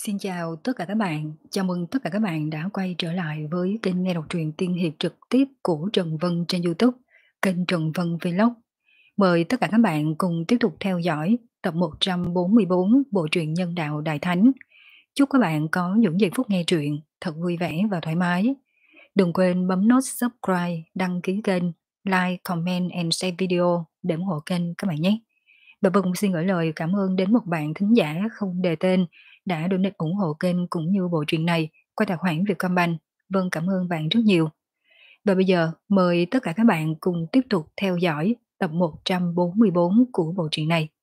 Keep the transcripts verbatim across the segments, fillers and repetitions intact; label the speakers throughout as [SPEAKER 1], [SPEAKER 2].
[SPEAKER 1] Xin chào tất cả các bạn, chào mừng tất cả các bạn đã quay trở lại với kênh nghe đọc truyện tiên hiệp trực tiếp của Trần Vân trên YouTube, kênh Trần Vân Vlog. Mời tất cả các bạn cùng tiếp tục theo dõi tập một trăm bốn mươi bốn bộ truyện Nhân đạo Đại Thánh. Chúc các bạn có những giây phút nghe truyện thật vui vẻ và thoải mái. Đừng quên bấm nút subscribe, đăng ký kênh, like, comment and share video để ủng hộ kênh các bạn nhé. Và Vân cũng xin gửi lời cảm ơn đến một bạn thính giả không đề tên đã donate ủng hộ kênh cũng như bộ truyện này qua tài khoản Vietcombank. Vâng, cảm ơn bạn rất nhiều. Và bây giờ mời tất cả các bạn cùng tiếp tục theo dõi tập một trăm bốn mươi bốn của bộ truyện này.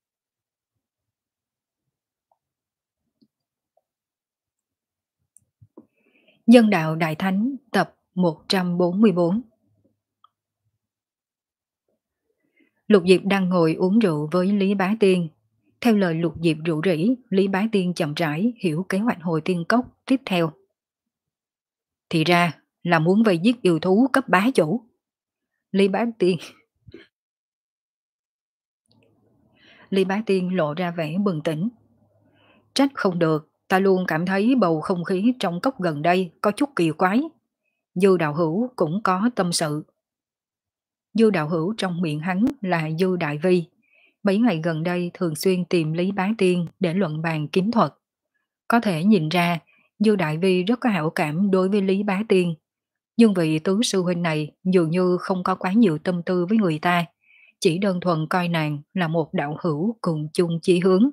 [SPEAKER 1] Nhân đạo Đại Thánh tập một trăm bốn mươi bốn. Lục Diệp đang ngồi uống rượu với Lý Bá Tiên. Theo lời Lục Diệp rủ rỉ, Lý Bá Tiên chậm rãi hiểu kế hoạch hồi tiên cốc tiếp theo. Thì ra là muốn vây giết yêu thú cấp bá chủ. Lý Bá Tiên Lý Bá Tiên lộ ra vẻ bừng tỉnh. Trách không được, ta luôn cảm thấy bầu không khí trong cốc gần đây có chút kỳ quái. Dư đạo hữu cũng có tâm sự. Dư đạo hữu trong miệng hắn là Dư Đại Vi. Mấy ngày gần đây thường xuyên tìm Lý Bá Tiên để luận bàn kiếm thuật. Có thể nhìn ra Dư Đại Vi rất có hảo cảm đối với Lý Bá Tiên. Nhưng vị tứ sư huynh này dường như không có quá nhiều tâm tư với người ta. Chỉ đơn thuần coi nàng là một đạo hữu cùng chung chí hướng.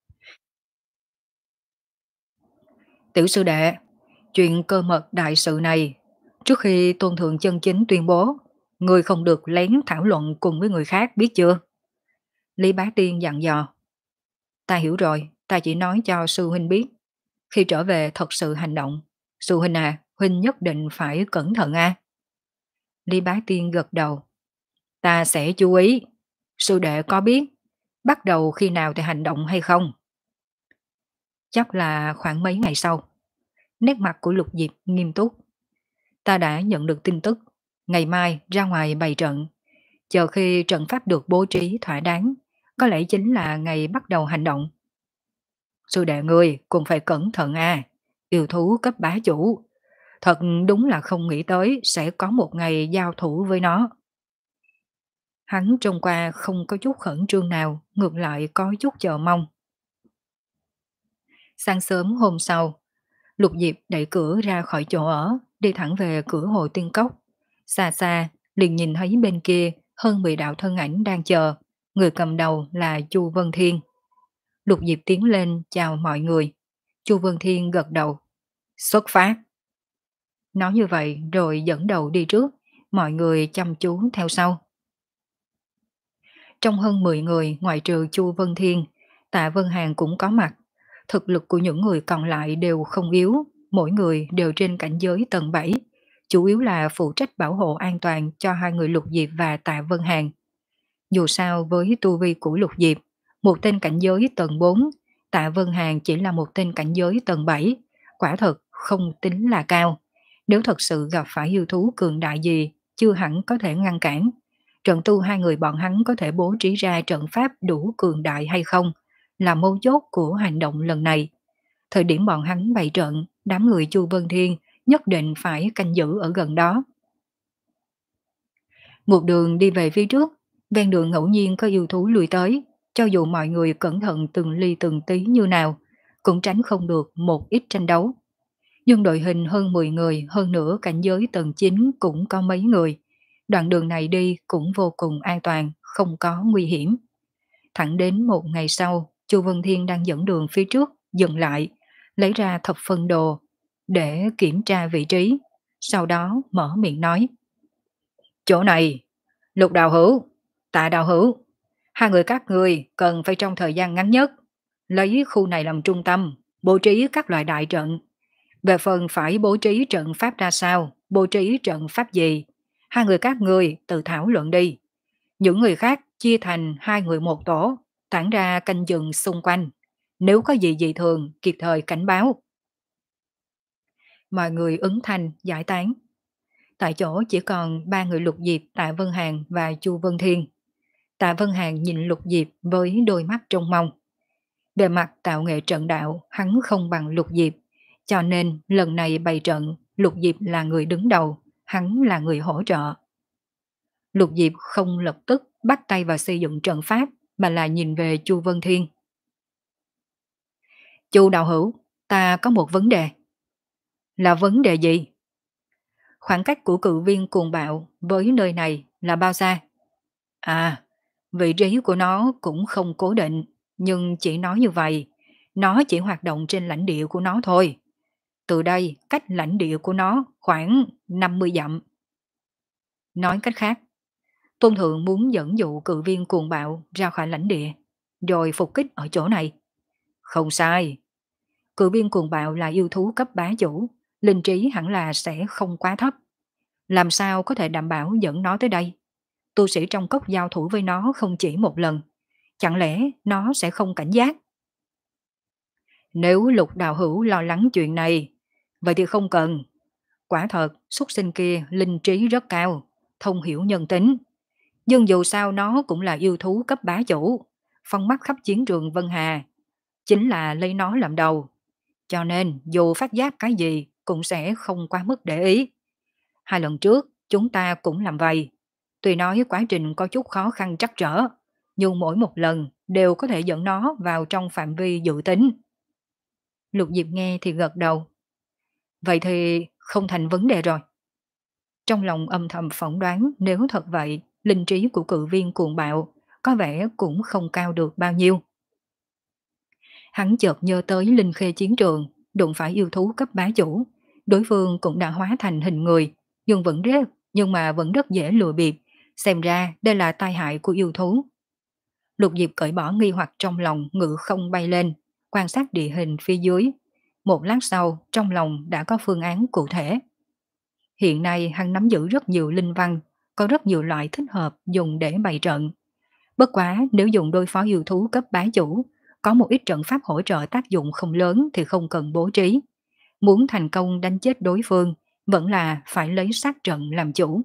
[SPEAKER 1] Tiểu sư đệ, chuyện cơ mật đại sự này, trước khi tôn thượng chân chính tuyên bố, người không được lén thảo luận cùng với người khác, biết chưa? Lý Bá Tiên dặn dò. Ta hiểu rồi, ta chỉ nói cho sư huynh biết. Khi trở về thật sự hành động. Sư huynh à, huynh nhất định phải cẩn thận a. Lý Bá Tiên gật đầu. Ta sẽ chú ý. Sư đệ có biết bắt đầu khi nào thì hành động hay không? Chắc là khoảng mấy ngày sau. Nét mặt của Lục Diệp nghiêm túc. Ta đã nhận được tin tức. Ngày mai ra ngoài bày trận. Chờ khi trận pháp được bố trí thỏa đáng, có lẽ chính là ngày bắt đầu hành động. Sư đệ ngươi cũng phải cẩn thận a. Yêu thú cấp bá chủ. Thật đúng là không nghĩ tới sẽ có một ngày giao thủ với nó. Hắn trông qua không có chút khẩn trương nào, ngược lại có chút chờ mong. Sáng sớm hôm sau, Lục Diệp đẩy cửa ra khỏi chỗ ở, đi thẳng về cửa hồ tiên cốc. Xa xa, liền nhìn thấy bên kia hơn mười đạo thân ảnh đang chờ, người cầm đầu là Chu Vân Thiên. Lục Diệp tiến lên chào mọi người. Chu Vân Thiên gật đầu. Xuất phát. Nói như vậy rồi dẫn đầu đi trước, mọi người chăm chú theo sau. Trong hơn mười người ngoại trừ Chu Vân Thiên, Tạ Vân Hàn cũng có mặt. Thực lực của những người còn lại đều không yếu, mỗi người đều trên cảnh giới tầng bảy, chủ yếu là phụ trách bảo hộ an toàn cho hai người Lục Diệp và Tạ Vân Hàn. Dù sao với tu vi của Lục Diệp, một tên cảnh giới tầng bốn, Tạ Vân Hàn chỉ là một tên cảnh giới tầng bảy, quả thật không tính là cao. Nếu thật sự gặp phải yêu thú cường đại gì, chưa hẳn có thể ngăn cản. Trận tu hai người bọn hắn có thể bố trí ra trận pháp đủ cường đại hay không, là mấu chốt của hành động lần này. Thời điểm bọn hắn bày trận, đám người Chu Vân Thiên nhất định phải canh giữ ở gần đó. Một đường đi về phía trước, ven đường ngẫu nhiên có yêu thú lùi tới, cho dù mọi người cẩn thận từng ly từng tí như nào, cũng tránh không được một ít tranh đấu. Nhưng đội hình hơn mười người, hơn nữa cảnh giới tầng chín cũng có mấy người. Đoạn đường này đi cũng vô cùng an toàn, không có nguy hiểm. Thẳng đến một ngày sau, Chu Vân Thiên đang dẫn đường phía trước, dừng lại, lấy ra thập phân đồ để kiểm tra vị trí. Sau đó mở miệng nói. Chỗ này, Lục đạo hữu, Tạ đạo hữu, hai người các người cần phải trong thời gian ngắn nhất, lấy khu này làm trung tâm, bố trí các loại đại trận. Về phần phải bố trí trận pháp ra sao, bố trí trận pháp gì, hai người các người tự thảo luận đi. Những người khác chia thành hai người một tổ, tản ra canh chừng xung quanh. Nếu có gì dị thường, kịp thời cảnh báo. Mọi người ứng thanh, giải tán. Tại chỗ chỉ còn ba người Lục Diệp, Tạ Vân Hàn và Chu Vân Thiên. Tạ Vân Hàn nhìn Lục Diệp với đôi mắt trông mong. Về mặt tạo nghệ trận đạo, hắn không bằng Lục Diệp, cho nên lần này bày trận, Lục Diệp là người đứng đầu, hắn là người hỗ trợ. Lục Diệp không lập tức bắt tay vào xây dựng trận pháp, mà là nhìn về Chu Vân Thiên. Chu đạo hữu, ta có một vấn đề. Là vấn đề gì? Khoảng cách của cự viên cuồng bạo với nơi này là bao xa? À, vị trí của nó cũng không cố định, nhưng chỉ nói như vậy, nó chỉ hoạt động trên lãnh địa của nó thôi. Từ đây, cách lãnh địa của nó khoảng năm mươi dặm. Nói cách khác, Tôn Thượng muốn dẫn dụ cự viên cuồng bạo ra khỏi lãnh địa, rồi phục kích ở chỗ này. Không sai. Cự viên cuồng bạo là yêu thú cấp bá chủ, linh trí hẳn là sẽ không quá thấp. Làm sao có thể đảm bảo dẫn nó tới đây? Tu sĩ trong cốc giao thủ với nó không chỉ một lần. Chẳng lẽ nó sẽ không cảnh giác? Nếu Lục đạo hữu lo lắng chuyện này, vậy thì không cần. Quả thật, xuất sinh kia linh trí rất cao, thông hiểu nhân tính. Nhưng dù sao nó cũng là yêu thú cấp bá chủ, phong mắt khắp chiến trường Vân Hà, chính là lấy nó làm đầu. Cho nên dù phát giác cái gì cũng sẽ không quá mức để ý. Hai lần trước chúng ta cũng làm vậy. Tuy nói quá trình có chút khó khăn trắc trở, nhưng mỗi một lần đều có thể dẫn nó vào trong phạm vi dự tính. Lục Diệp nghe thì gật đầu. Vậy thì không thành vấn đề rồi. Trong lòng âm thầm phỏng đoán nếu thật vậy, linh trí của cự viên cuồng bạo có vẻ cũng không cao được bao nhiêu. Hắn chợt nhớ tới linh khê chiến trường, đụng phải yêu thú cấp bá chủ. Đối phương cũng đã hóa thành hình người, nhưng vẫn rất, nhưng mà vẫn rất dễ lừa bịp. Xem ra đây là tai hại của yêu thú. Lục Diệp cởi bỏ nghi hoặc trong lòng, ngự không bay lên, quan sát địa hình phía dưới. Một lát sau, trong lòng đã có phương án cụ thể. Hiện nay hắn nắm giữ rất nhiều linh văn, có rất nhiều loại thích hợp dùng để bày trận. Bất quá nếu dùng đối phó yêu thú cấp bá chủ, có một ít trận pháp hỗ trợ tác dụng không lớn thì không cần bố trí. Muốn thành công đánh chết đối phương, vẫn là phải lấy sát trận làm chủ.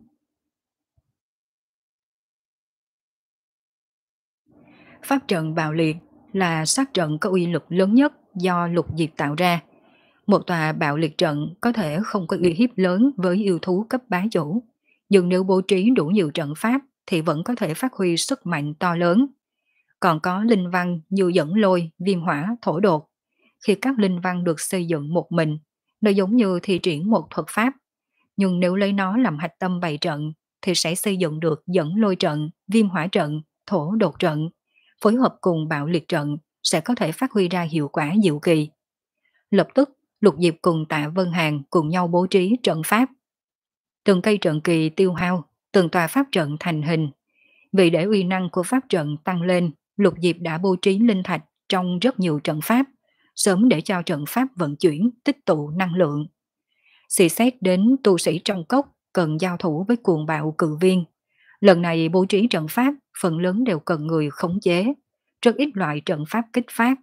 [SPEAKER 1] Pháp trận bạo liệt là sát trận có uy lực lớn nhất do Lục Diệp tạo ra. Một tòa bạo liệt trận có thể không có uy hiếp lớn với yêu thú cấp bá chủ, nhưng nếu bố trí đủ nhiều trận pháp thì vẫn có thể phát huy sức mạnh to lớn. Còn có linh văn như dẫn lôi, viêm hỏa, thổ đột. Khi các linh văn được xây dựng một mình, nó giống như thi triển một thuật pháp. Nhưng nếu lấy nó làm hạch tâm bày trận, thì sẽ xây dựng được dẫn lôi trận, viêm hỏa trận, thổ đột trận. Phối hợp cùng bạo liệt trận sẽ có thể phát huy ra hiệu quả diệu kỳ. Lập tức, Lục Diệp cùng Tạ Vân Hàn cùng nhau bố trí trận pháp. Từng cây trận kỳ tiêu hao, từng tòa pháp trận thành hình. Vì để uy năng của pháp trận tăng lên, Lục Diệp đã bố trí linh thạch trong rất nhiều trận pháp, sớm để cho trận pháp vận chuyển, tích tụ năng lượng. Xì xét đến tu sĩ trong cốc cần giao thủ với cuồng bạo cự viên. Lần này bố trí trận pháp, phần lớn đều cần người khống chế, rất ít loại trận pháp kích phát.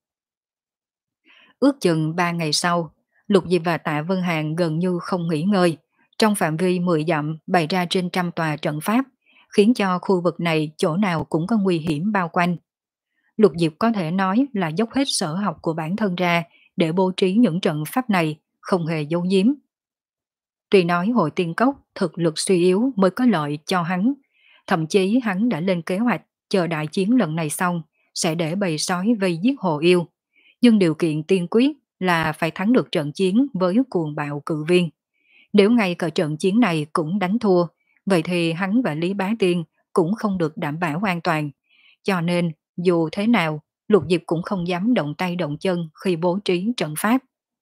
[SPEAKER 1] Ước chừng ba ngày sau, Lục Diệp và Tạ Vân Hàn gần như không nghỉ ngơi, trong phạm vi mười dặm bày ra trên trăm tòa trận pháp, khiến cho khu vực này chỗ nào cũng có nguy hiểm bao quanh. Lục Diệp có thể nói là dốc hết sở học của bản thân ra để bố trí những trận pháp này, không hề giấu giếm. Tuy nói hội tiên cốc thực lực suy yếu mới có lợi cho hắn, thậm chí hắn đã lên kế hoạch chờ đại chiến lần này xong sẽ để bầy sói vây giết hồ yêu. Nhưng điều kiện tiên quyết là phải thắng được trận chiến với cuồng bạo cự viên. Nếu ngay cả trận chiến này cũng đánh thua, vậy thì hắn và Lý Bá Tiên cũng không được đảm bảo an toàn. Cho nên, dù thế nào, Lục Diệp cũng không dám động tay động chân khi bố trí trận pháp.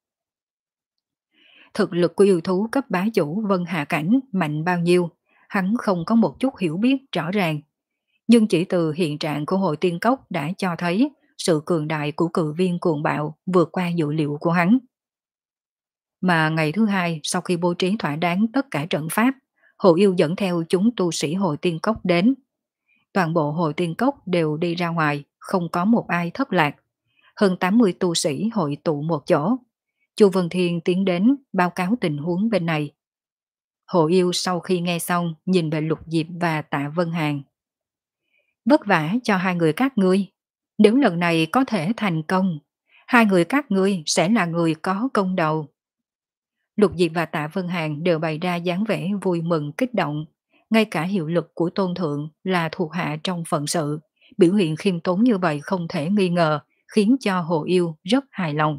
[SPEAKER 1] Thực lực của yêu thú cấp bá chủ Vân Hạ Cảnh mạnh bao nhiêu, hắn không có một chút hiểu biết rõ ràng. Nhưng chỉ từ hiện trạng của hội tiên cốc đã cho thấy sự cường đại của cự viên cuồng bạo vượt qua dự liệu của hắn. Mà ngày thứ hai sau khi bố trí thỏa đáng tất cả trận pháp, Hồ Yêu dẫn theo chúng tu sĩ hội tiên cốc đến. Toàn bộ hội tiên cốc đều đi ra ngoài, không có một ai thất lạc. Hơn tám mươi tu sĩ hội tụ một chỗ. Chu Vân Thiên tiến đến báo cáo tình huống bên này. Hồ Yêu sau khi nghe xong nhìn về Lục Diệp và Tạ Vân Hàn. Vất vả cho hai người các ngươi. Nếu lần này có thể thành công, hai người các ngươi sẽ là người có công đầu. Lục Diệp và Tạ Vân Hàn đều bày ra dáng vẻ vui mừng kích động, ngay cả hiệu lực của tôn thượng là thuộc hạ trong phận sự, biểu hiện khiêm tốn như vậy không thể nghi ngờ, khiến cho Hồ Yêu rất hài lòng.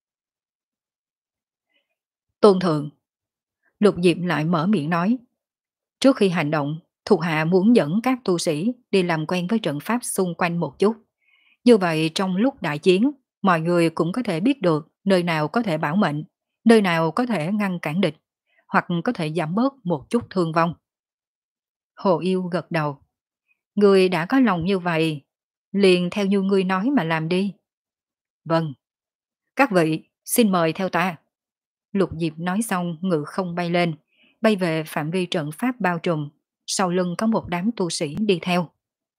[SPEAKER 1] Tôn thượng, Lục Diệp lại mở miệng nói, trước khi hành động, thuộc hạ muốn dẫn các tu sĩ đi làm quen với trận pháp xung quanh một chút. Như vậy trong lúc đại chiến, mọi người cũng có thể biết được nơi nào có thể bảo mệnh, nơi nào có thể ngăn cản địch, hoặc có thể giảm bớt một chút thương vong. Hồ Yêu gật đầu. Ngươi đã có lòng như vậy, liền theo như ngươi nói mà làm đi. Vâng. Các vị, xin mời theo ta. Lục Diệp nói xong ngự không bay lên, bay về phạm vi trận pháp bao trùm, sau lưng có một đám tu sĩ đi theo.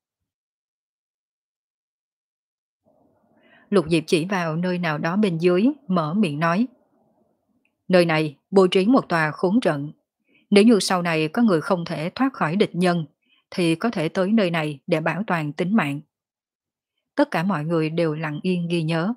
[SPEAKER 1] Lục Diệp chỉ vào nơi nào đó bên dưới, mở miệng nói. Nơi này bố trí một tòa khốn trận. Nếu như sau này có người không thể thoát khỏi địch nhân, thì có thể tới nơi này để bảo toàn tính mạng. Tất cả mọi người đều lặng yên ghi nhớ.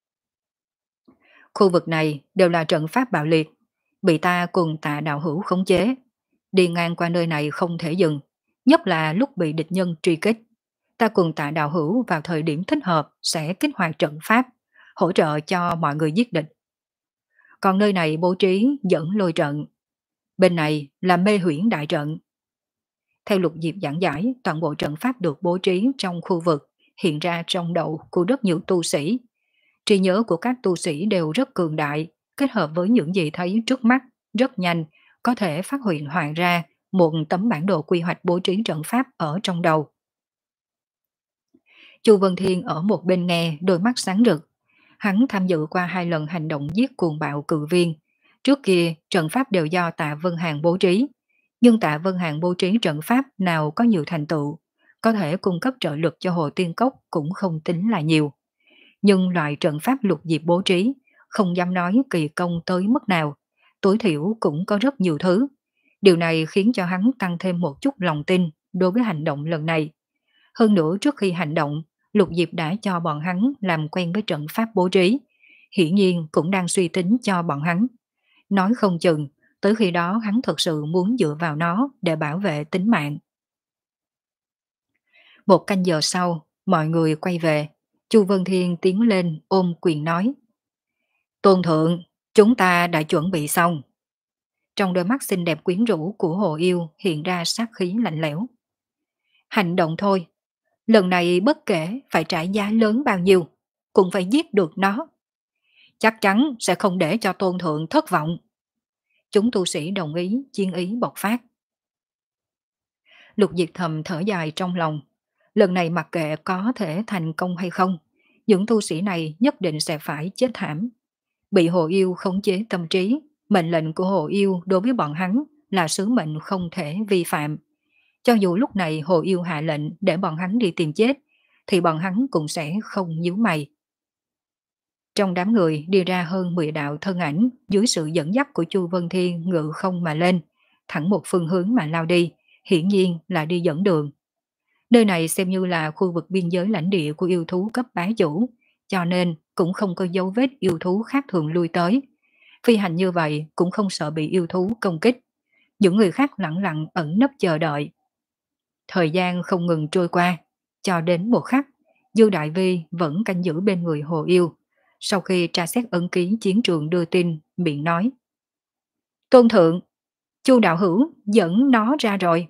[SPEAKER 1] Khu vực này đều là trận pháp bạo liệt, bị ta cùng Tạ đạo hữu khống chế. Đi ngang qua nơi này không thể dừng, nhất là lúc bị địch nhân truy kích. Ta cùng Tạ đạo hữu vào thời điểm thích hợp sẽ kích hoạt trận pháp, hỗ trợ cho mọi người giết địch. Còn nơi này bố trí dẫn lôi trận. Bên này là mê huyễn đại trận. Theo Lục Diệp giảng giải, toàn bộ trận pháp được bố trí trong khu vực hiện ra trong đầu của rất nhiều tu sĩ. Trí nhớ của các tu sĩ đều rất cường đại, kết hợp với những gì thấy trước mắt, rất nhanh, có thể phát hiện hoàn ra một tấm bản đồ quy hoạch bố trí trận pháp ở trong đầu. Chu Vân Thiên ở một bên nghe, đôi mắt sáng rực. Hắn tham dự qua hai lần hành động giết cuồng bạo cự viên. Trước kia, trận pháp đều do Tạ Vân Hàn bố trí. Nhưng Tạ Vân Hàn bố trí trận pháp nào có nhiều thành tựu, có thể cung cấp trợ lực cho Hồ Tiên Cốc cũng không tính là nhiều. Nhưng loại trận pháp Lục Diệp bố trí, không dám nói kỳ công tới mức nào, tối thiểu cũng có rất nhiều thứ. Điều này khiến cho hắn tăng thêm một chút lòng tin đối với hành động lần này. Hơn nữa trước khi hành động, Lục Diệp đã cho bọn hắn làm quen với trận pháp bố trí, hiển nhiên cũng đang suy tính cho bọn hắn. Nói không chừng, tới khi đó hắn thật sự muốn dựa vào nó để bảo vệ tính mạng. Một canh giờ sau, mọi người quay về. Chu Vân Thiên tiến lên ôm quyền nói. Tôn thượng, chúng ta đã chuẩn bị xong. Trong đôi mắt xinh đẹp quyến rũ của Hồ Yêu hiện ra sát khí lạnh lẽo. Hành động thôi, lần này bất kể phải trả giá lớn bao nhiêu, cũng phải giết được nó. Chắc chắn sẽ không để cho tôn thượng thất vọng. Chúng tu sĩ đồng ý, chiến ý bộc phát. Lục Diệp thầm thở dài trong lòng. Lần này mặc kệ có thể thành công hay không, những tu sĩ này nhất định sẽ phải chết thảm. Bị Hồ Yêu khống chế tâm trí, mệnh lệnh của Hồ Yêu đối với bọn hắn là sứ mệnh không thể vi phạm. Cho dù lúc này Hồ Yêu hạ lệnh để bọn hắn đi tìm chết, thì bọn hắn cũng sẽ không nhíu mày. Trong đám người đi ra hơn mười đạo thân ảnh dưới sự dẫn dắt của Chu Vân Thiên ngự không mà lên, thẳng một phương hướng mà lao đi, hiển nhiên là đi dẫn đường. Nơi này xem như là khu vực biên giới lãnh địa của yêu thú cấp bá chủ, cho nên cũng không có dấu vết yêu thú khác thường lui tới. Phi hành như vậy cũng không sợ bị yêu thú công kích. Những người khác lặng lặng ẩn nấp chờ đợi. Thời gian không ngừng trôi qua, cho đến một khắc, Dư Đại Vi vẫn canh giữ bên người Hồ Yêu. Sau khi tra xét ấn ký chiến trường đưa tin, miệng nói. Tôn thượng, Chu đạo hữu dẫn nó ra rồi.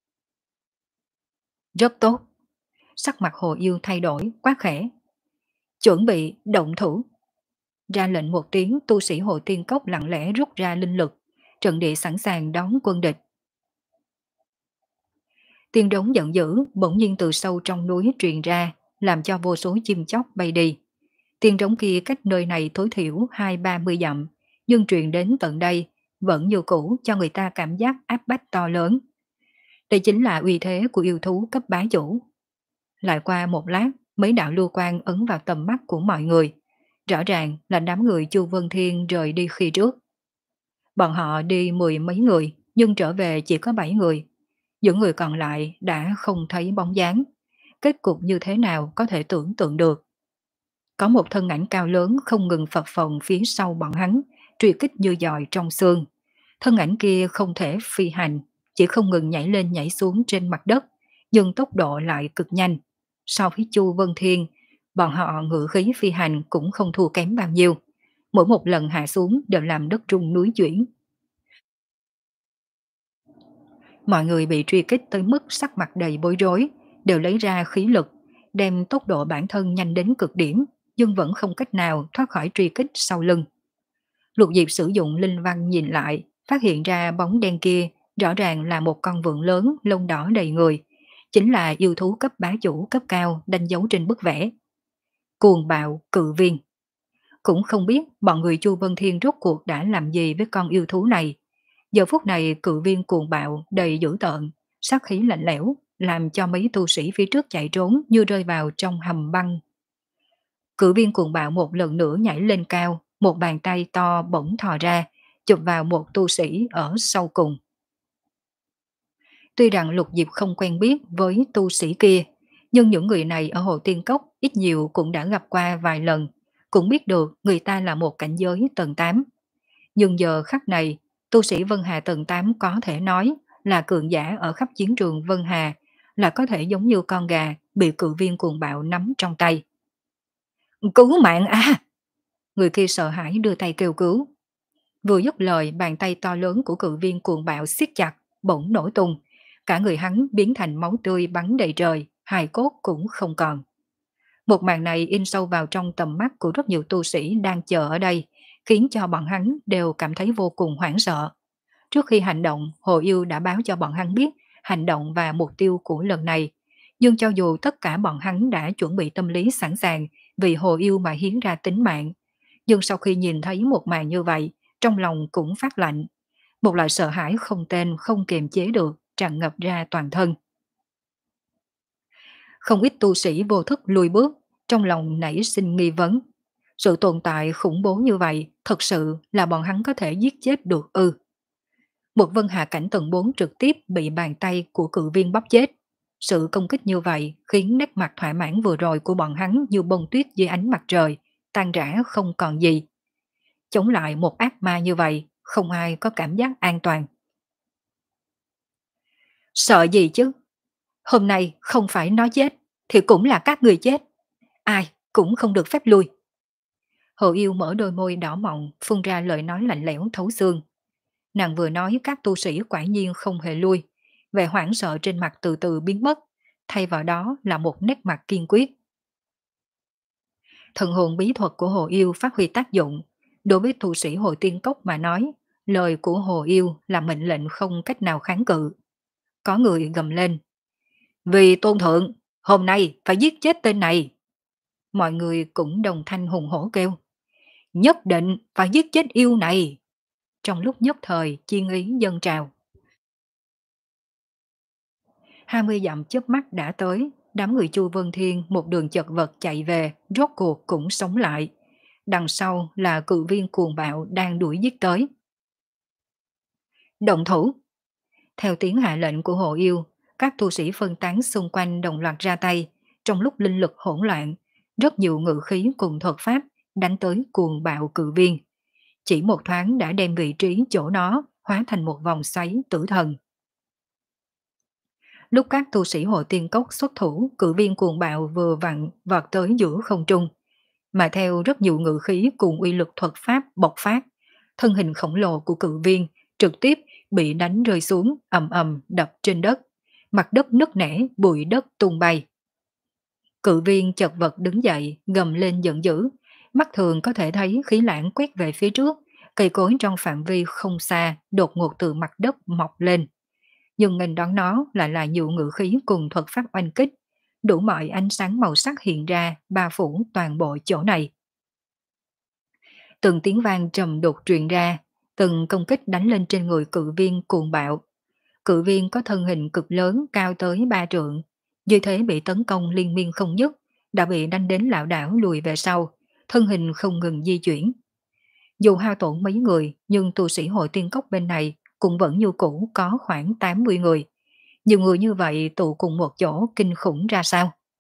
[SPEAKER 1] Rất tốt. Sắc mặt Hồ Yêu thay đổi, quát khẽ. Chuẩn bị động thủ. Ra lệnh một tiếng, tu sĩ Hồ Tiên Cốc lặng lẽ rút ra linh lực, trận địa sẵn sàng đón quân địch. Tiếng đống giận dữ bỗng nhiên từ sâu trong núi truyền ra, làm cho vô số chim chóc bay đi. Tiếng trống kia cách nơi này tối thiểu hai ba mươi dặm, nhưng truyền đến tận đây vẫn như cũ cho người ta cảm giác áp bách to lớn. Đây chính là uy thế của yêu thú cấp bá chủ. Lại qua một lát, mấy đạo lưu quang ấn vào tầm mắt của mọi người. Rõ ràng là đám người Chu Vân Thiên rời đi khi trước. Bọn họ đi mười mấy người, nhưng trở về chỉ có bảy người. Những người còn lại đã không thấy bóng dáng. kết cục như thế nào có thể tưởng tượng được. Có một thân ảnh cao lớn không ngừng phập phồng phía sau bọn hắn, truy kích như dòi trong xương. Thân ảnh kia không thể phi hành, chỉ không ngừng nhảy lên nhảy xuống trên mặt đất, nhưng tốc độ lại cực nhanh. So với Chu Vân Thiên, bọn họ ngự khí phi hành cũng không thua kém bao nhiêu. Mỗi một lần hạ xuống đều làm đất rung núi chuyển. Mọi người bị truy kích tới mức sắc mặt đầy bối rối, đều lấy ra khí lực, đem tốc độ bản thân nhanh đến cực điểm, nhưng vẫn không cách nào thoát khỏi truy kích sau lưng. Lục Diệp sử dụng linh văn nhìn lại, phát hiện ra bóng đen kia rõ ràng là một con vượn lớn lông đỏ đầy người, chính là yêu thú cấp bá chủ cấp cao đánh dấu trên bức vẽ. Cuồng bạo cự viên. Cũng không biết bọn người Chu Vân Thiên rốt cuộc đã làm gì với con yêu thú này. Giờ phút này cự viên cuồng bạo đầy dữ tợn, sát khí lạnh lẽo, làm cho mấy tu sĩ phía trước chạy trốn như rơi vào trong hầm băng. Cự viên cuồng bạo một lần nữa nhảy lên cao, một bàn tay to bỗng thò ra, chụp vào một tu sĩ ở sau cùng. Tuy rằng Lục Diệp không quen biết với tu sĩ kia, nhưng những người này ở Hồ Tiên Cốc ít nhiều cũng đã gặp qua vài lần, cũng biết được người ta là một cảnh giới tầng tám. Nhưng giờ khắc này, tu sĩ Vân Hà tầng tám có thể nói là cường giả ở khắp chiến trường Vân Hà, là có thể giống như con gà bị cự viên cuồng bạo nắm trong tay. Cứu mạng à! Người kia sợ hãi đưa tay kêu cứu. Vừa dứt lời, bàn tay to lớn của cự viên cuồng bạo siết chặt, bỗng nổ tung. Cả người hắn biến thành máu tươi bắn đầy trời, hài cốt cũng không còn. Một màn này in sâu vào trong tầm mắt của rất nhiều tu sĩ đang chờ ở đây, khiến cho bọn hắn đều cảm thấy vô cùng hoảng sợ. Trước khi hành động, Hồ Yêu đã báo cho bọn hắn biết hành động và mục tiêu của lần này. Nhưng cho dù tất cả bọn hắn đã chuẩn bị tâm lý sẵn sàng vì Hồ Yêu mà hiến ra tính mạng, nhưng sau khi nhìn thấy một màn như vậy, trong lòng cũng phát lạnh. Một loại sợ hãi không tên, không kiềm chế được, tràn ngập ra toàn thân. Không ít tu sĩ vô thức lùi bước, trong lòng nảy sinh nghi vấn. Sự tồn tại khủng bố như vậy, thật sự là bọn hắn có thể giết chết được ư? Một vân hạ cảnh tầng bốn trực tiếp bị bàn tay của cự viên bóp chết. Sự công kích như vậy khiến nét mặt thỏa mãn vừa rồi của bọn hắn như bông tuyết dưới ánh mặt trời, tan rã không còn gì. Chống lại một ác ma như vậy, không ai có cảm giác an toàn. Sợ gì chứ? Hôm nay không phải nó chết, thì cũng là các người chết. Ai cũng không được phép lui. Hồ Yêu mở đôi môi đỏ mọng, phun ra lời nói lạnh lẽo thấu xương. Nàng vừa nói các tu sĩ quả nhiên không hề lui, vẻ hoảng sợ trên mặt từ từ biến mất, thay vào đó là một nét mặt kiên quyết. Thần hồn bí thuật của Hồ Yêu phát huy tác dụng, đối với tu sĩ Hồ Tiên Cốc mà nói, lời của Hồ Yêu là mệnh lệnh không cách nào kháng cự. Có người gầm lên: vì tôn thượng, hôm nay phải giết chết tên này. Mọi người cũng đồng thanh hùng hổ kêu: nhất định phải giết chết yêu này. Trong lúc nhất thời chiên ý dâng trào. Hai mươi dặm chớp mắt đã tới, đám người Chu Vân Thiên một đường chật vật chạy về, rốt cuộc cũng sống lại. Đằng sau là cự viên cuồng bạo đang đuổi giết tới. Động thủ! Theo tiếng hạ lệnh của Hồ Yêu, các tu sĩ phân tán xung quanh đồng loạt ra tay. Trong lúc linh lực hỗn loạn, rất nhiều ngự khí cùng thuật pháp đánh tới cuồng bạo cự viên. Chỉ một thoáng đã đem vị trí chỗ nó hóa thành một vòng xoáy tử thần. Lúc các tu sĩ Hồ Tiên Cốc xuất thủ, cự viên cuồng bạo vừa vặn vọt tới giữa không trung, mà theo rất nhiều ngự khí cùng uy lực thuật pháp bộc phát, thân hình khổng lồ của cự viên trực tiếp bị đánh rơi xuống, ầm ầm đập trên đất, mặt đất nứt nẻ, bụi đất tung bay. Cự viên chật vật đứng dậy, gầm lên giận dữ, mắt thường có thể thấy khí lãng quét về phía trước, cây cối trong phạm vi không xa đột ngột từ mặt đất mọc lên. Nhưng nghênh đón nó lại là nhiều ngự khí cùng thuật pháp oanh kích, đủ mọi ánh sáng màu sắc hiện ra, bao phủ toàn bộ chỗ này. Từng tiếng vang trầm đục truyền ra, từng công kích đánh lên trên người cự viên cuồng bạo. Cự viên có thân hình cực lớn cao tới ba trượng, như thế bị tấn công liên miên không dứt, đã bị đánh đến lảo đảo lùi về sau, thân hình không ngừng di chuyển. Dù hao tổn mấy người, nhưng tu sĩ Hội Tiên Cốc bên này cũng vẫn như cũ có khoảng tám mươi người. Nhiều người như vậy tụ cùng một chỗ kinh khủng ra sao?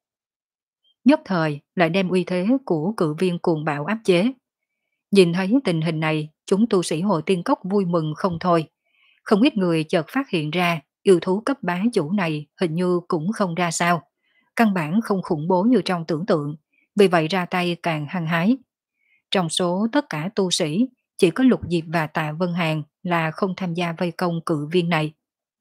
[SPEAKER 1] nhất thời lại đem uy thế của cự viên cuồng bạo áp chế. Nhìn thấy tình hình này, chúng tu sĩ Hồ Tiên Cốc vui mừng không thôi. Không ít người chợt phát hiện ra, yêu thú cấp bá chủ này hình như cũng không ra sao. Căn bản không khủng bố như trong tưởng tượng, vì vậy ra tay càng hăng hái. Trong số tất cả tu sĩ, chỉ có Lục Diệp và Tạ Vân Hàn là không tham gia vây công cự viên này.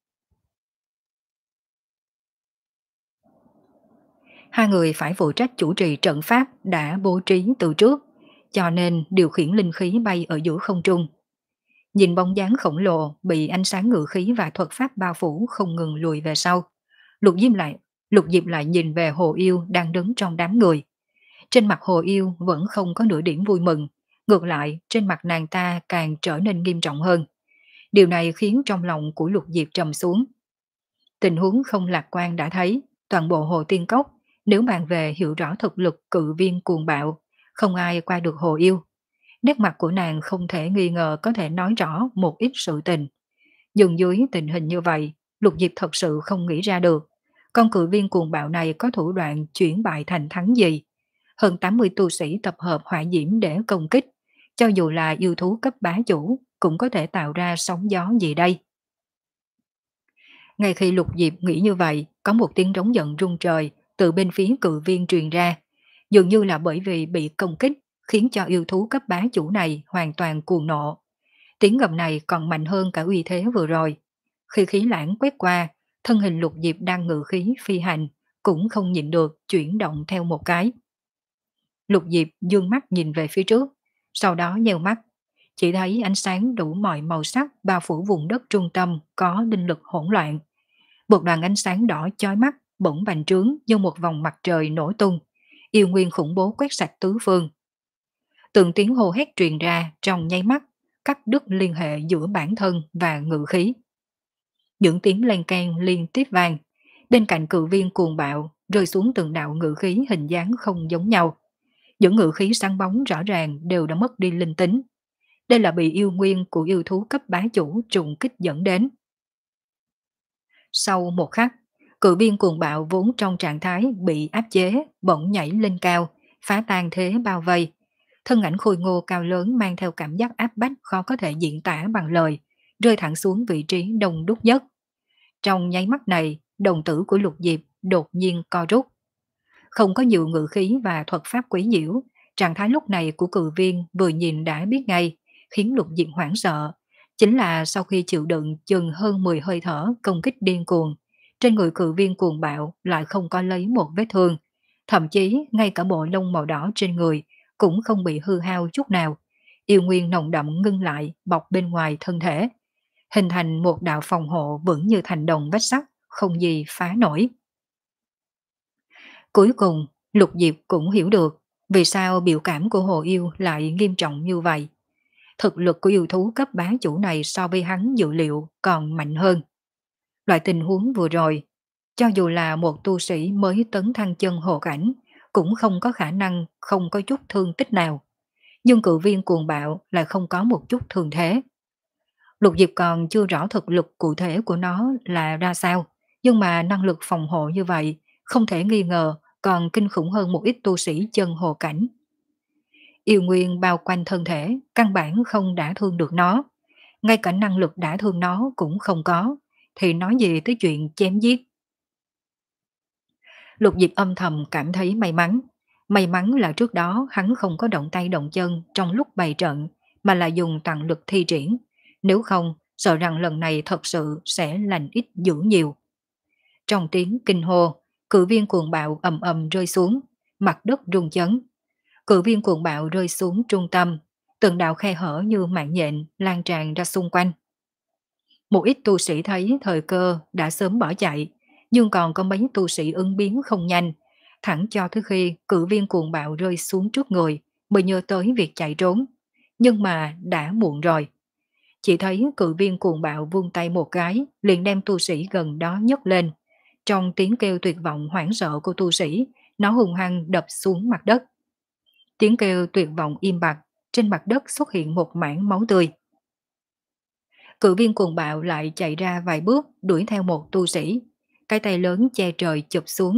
[SPEAKER 1] Hai người phải phụ trách chủ trì trận pháp đã bố trí từ trước, cho nên điều khiển linh khí bay ở giữa không trung. Nhìn bóng dáng khổng lồ bị ánh sáng ngự khí và thuật pháp bao phủ không ngừng lùi về sau. Lục Diệp lại, Lục Diệp lại nhìn về Hồ Yêu đang đứng trong đám người. Trên mặt Hồ Yêu vẫn không có nửa điểm vui mừng, ngược lại trên mặt nàng ta càng trở nên nghiêm trọng hơn. Điều này khiến trong lòng của Lục Diệp trầm xuống. Tình huống không lạc quan đã thấy, toàn bộ Hồ Tiên Cốc, nếu bàn về hiểu rõ thực lực cự viên cuồng bạo, không ai qua được Hồ Yêu. Nét mặt của nàng không thể nghi ngờ có thể nói rõ một ít sự tình. Dường dưới tình hình như vậy, Lục Diệp thật sự không nghĩ ra được. Con cự viên cuồng bạo này có thủ đoạn chuyển bại thành thắng gì? Hơn tám mươi tu sĩ tập hợp hỏa diễm để công kích. Cho dù là yêu thú cấp bá chủ, cũng có thể tạo ra sóng gió gì đây? Ngay khi Lục Diệp nghĩ như vậy, có một tiếng trống giận rung trời từ bên phía cự viên truyền ra. Dường như là bởi vì bị công kích, khiến cho yêu thú cấp bá chủ này hoàn toàn cuồng nộ. Tiếng gầm này còn mạnh hơn cả uy thế vừa rồi. Khi khí lãng quét qua, thân hình Lục Diệp đang ngự khí phi hành, cũng không nhịn được chuyển động theo một cái. Lục Diệp dương mắt nhìn về phía trước, sau đó nheo mắt, chỉ thấy ánh sáng đủ mọi màu sắc bao phủ vùng đất trung tâm có linh lực hỗn loạn. Một đoàn ánh sáng đỏ chói mắt bỗng bành trướng như một vòng mặt trời nổ tung, yêu nguyên khủng bố quét sạch tứ phương. Từng tiếng hô hét truyền ra trong nháy mắt, cắt đứt liên hệ giữa bản thân và ngự khí. Những tiếng len keng liên tiếp vang, bên cạnh cự viên cuồng bạo rơi xuống từng đạo ngự khí hình dáng không giống nhau. Những ngự khí sáng bóng rõ ràng đều đã mất đi linh tính. Đây là bị yêu nguyên của yêu thú cấp bá chủ trùng kích dẫn đến. Sau một khắc, cự viên cuồng bạo vốn trong trạng thái bị áp chế, bỗng nhảy lên cao, phá tan thế bao vây. Thân ảnh khôi ngô cao lớn mang theo cảm giác áp bách khó có thể diễn tả bằng lời, rơi thẳng xuống vị trí đông đúc nhất. Trong nháy mắt này, đồng tử của Lục Diệp đột nhiên co rút. Không có nhiều ngự khí và thuật pháp quấy nhiễu, trạng thái lúc này của cự viên vừa nhìn đã biết ngay, khiến Lục Diệp hoảng sợ. Chính là sau khi chịu đựng chừng hơn mười hơi thở công kích điên cuồng, trên người cự viên cuồng bạo lại không có lấy một vết thương. Thậm chí ngay cả bộ lông màu đỏ trên người cũng không bị hư hao chút nào. Yêu nguyên nồng đậm ngưng lại bọc bên ngoài thân thể, hình thành một đạo phòng hộ vững như thành đồng vách sắt, không gì phá nổi. Cuối cùng, Lục Diệp cũng hiểu được vì sao biểu cảm của Hồ Yêu lại nghiêm trọng như vậy. Thực lực của yêu thú cấp bá chủ này so với hắn dự liệu còn mạnh hơn. Loại tình huống vừa rồi, cho dù là một tu sĩ mới tấn thăng chân hồ cảnh, cũng không có khả năng không có chút thương tích nào. Nhưng cự viên cuồng bạo lại không có một chút thương thế. Lục Diệp còn chưa rõ thực lực cụ thể của nó là ra sao, nhưng mà năng lực phòng hộ như vậy, không thể nghi ngờ còn kinh khủng hơn một ít tu sĩ chân hồ cảnh. Yêu nguyên bao quanh thân thể, căn bản không đả thương được nó. Ngay cả năng lực đả thương nó cũng không có, thì nói gì tới chuyện chém giết. Lục Diệp âm thầm cảm thấy may mắn. May mắn là trước đó hắn không có động tay động chân trong lúc bày trận, mà là dùng tặng lực thi triển. Nếu không, sợ rằng lần này thật sự sẽ lành ít dữ nhiều. Trong tiếng kinh hô, cự viên cuồng bạo ầm ầm rơi xuống, mặt đất rung chấn. Cự viên cuồng bạo rơi xuống trung tâm, từng đạo khe hở như mạng nhện lan tràn ra xung quanh. Một ít tu sĩ thấy thời cơ đã sớm bỏ chạy, nhưng còn có mấy tu sĩ ứng biến không nhanh, thẳng cho tới khi cự viên cuồng bạo rơi xuống trước người mới nhớ tới việc chạy trốn. Nhưng mà đã muộn rồi. Chỉ thấy cự viên cuồng bạo vung tay một cái, liền đem tu sĩ gần đó nhấc lên. Trong tiếng kêu tuyệt vọng hoảng sợ của tu sĩ, nó hung hăng đập xuống mặt đất. Tiếng kêu tuyệt vọng im bặt, trên mặt đất xuất hiện một mảng máu tươi. Cự viên cuồng bạo lại chạy ra vài bước đuổi theo một tu sĩ. Cái tay lớn che trời chụp xuống,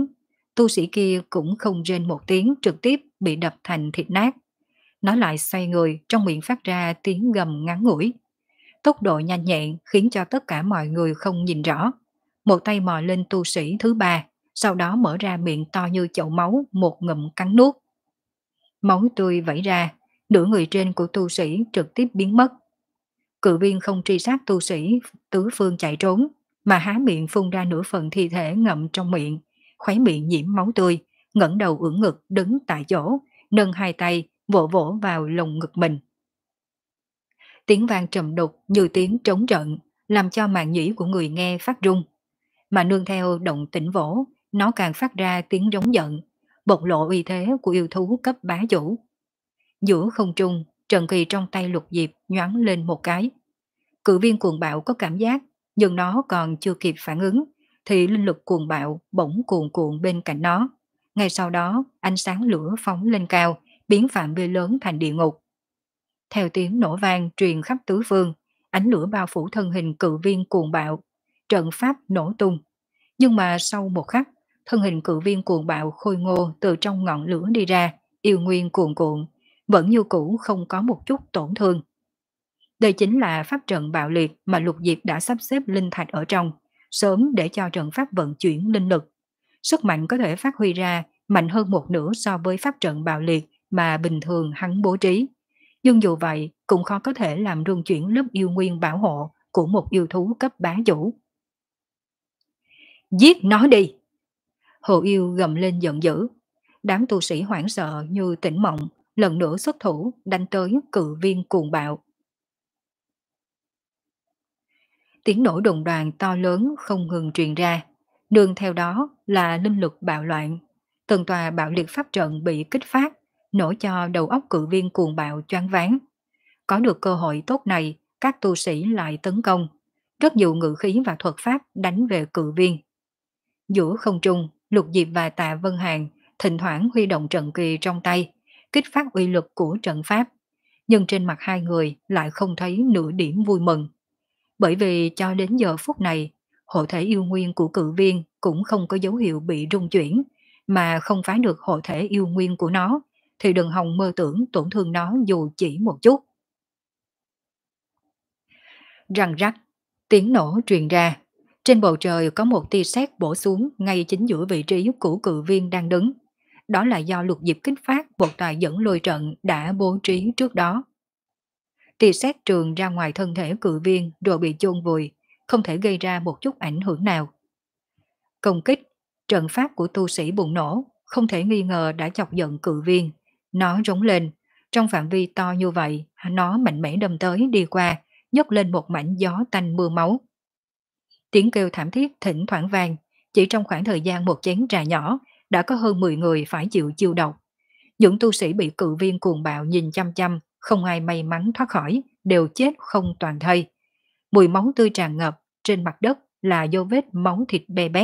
[SPEAKER 1] Tu sĩ kia cũng không rên một tiếng, trực tiếp bị đập thành thịt nát. Nó lại xoay người, trong miệng phát ra tiếng gầm ngắn ngủi. Tốc độ nhanh nhẹn khiến cho tất cả mọi người không nhìn rõ. Một tay mò lên tu sĩ thứ ba, sau đó mở ra miệng to như chậu máu, một ngụm cắn nuốt. Máu tươi vẩy ra, nửa người trên của tu sĩ trực tiếp biến mất. Cự viên không truy sát tu sĩ tứ phương chạy trốn, mà há miệng phun ra nửa phần thi thể ngậm trong miệng, khóe miệng nhiễm máu tươi, ngẩng đầu ưỡn ngực đứng tại chỗ, nâng hai tay vỗ vỗ vào lồng ngực mình. Tiếng vang trầm đục như tiếng trống trận, làm cho màng nhĩ của người nghe phát rung. Mà nương theo động tĩnh vỗ, nó càng phát ra tiếng rống giận, bộc lộ uy thế của yêu thú cấp bá chủ. Giữa không trung, trận kỳ trong tay Lục Diệp nhoáng lên một cái. Cự viên cuồng bạo có cảm giác, nhưng nó còn chưa kịp phản ứng, thì linh lực cuồng bạo bỗng cuồn cuộn bên cạnh nó. Ngay sau đó, ánh sáng lửa phóng lên cao, biến phạm vi lớn thành địa ngục. Theo tiếng nổ vang truyền khắp tứ phương, ánh lửa bao phủ thân hình cự viên cuồng bạo, trận pháp nổ tung. Nhưng mà sau một khắc, thân hình cự viên cuồng bạo khôi ngô từ trong ngọn lửa đi ra, yêu nguyên cuồn cuộn, vẫn như cũ không có một chút tổn thương. Đây chính là pháp trận bạo liệt mà Lục Diệp đã sắp xếp linh thạch ở trong, sớm để cho trận pháp vận chuyển linh lực. Sức mạnh có thể phát huy ra mạnh hơn một nửa so với pháp trận bạo liệt mà bình thường hắn bố trí. Nhưng dù vậy, cũng khó có thể làm rung chuyển lớp yêu nguyên bảo hộ của một yêu thú cấp bá chủ. Giết nó đi! Hồ yêu gầm lên giận dữ. Đám tu sĩ hoảng sợ như tỉnh mộng, lần nữa xuất thủ đánh tới cự viên cuồng bạo. Tiếng nổ đùng đoàn to lớn không ngừng truyền ra, đường theo đó là linh lực bạo loạn. Từng tòa bạo liệt pháp trận bị kích phát, nổ cho đầu óc cự viên cuồng bạo choáng váng. Có được cơ hội tốt này, các tu sĩ lại tấn công. Rất nhiều ngự khí và thuật pháp đánh về cự viên. Giữa không trung, Lục Diệp và Tạ Vân Hàn thỉnh thoảng huy động trận kỳ trong tay, kích phát uy lực của trận pháp. Nhưng trên mặt hai người lại không thấy nửa điểm vui mừng. Bởi vì cho đến giờ phút này, hộ thể yêu nguyên của cự viên cũng không có dấu hiệu bị rung chuyển, mà không phá được hộ thể yêu nguyên của nó, thì đừng hòng mơ tưởng tổn thương nó dù chỉ một chút. Răng rắc, tiếng nổ truyền ra. Trên bầu trời có một tia sét bổ xuống ngay chính giữa vị trí của cự viên đang đứng. Đó là do Lục Diệp kích phát một tài dẫn lôi trận đã bố trí trước đó. Tia sét trường ra ngoài thân thể cự viên rồi bị chôn vùi, không thể gây ra một chút ảnh hưởng nào. Công kích, trận pháp của tu sĩ bùng nổ, không thể nghi ngờ đã chọc giận cự viên. Nó rống lên, trong phạm vi to như vậy, nó mạnh mẽ đâm tới đi qua, nhấc lên một mảnh gió tanh mưa máu. Tiếng kêu thảm thiết thỉnh thoảng vang, chỉ trong khoảng thời gian một chén trà nhỏ, đã có hơn mười người phải chịu chiêu độc. Những tu sĩ bị cự viên cuồng bạo nhìn chăm chăm, không ai may mắn thoát khỏi, đều chết không toàn thây. Mùi máu tươi tràn ngập, trên mặt đất là dấu vết máu thịt be bét.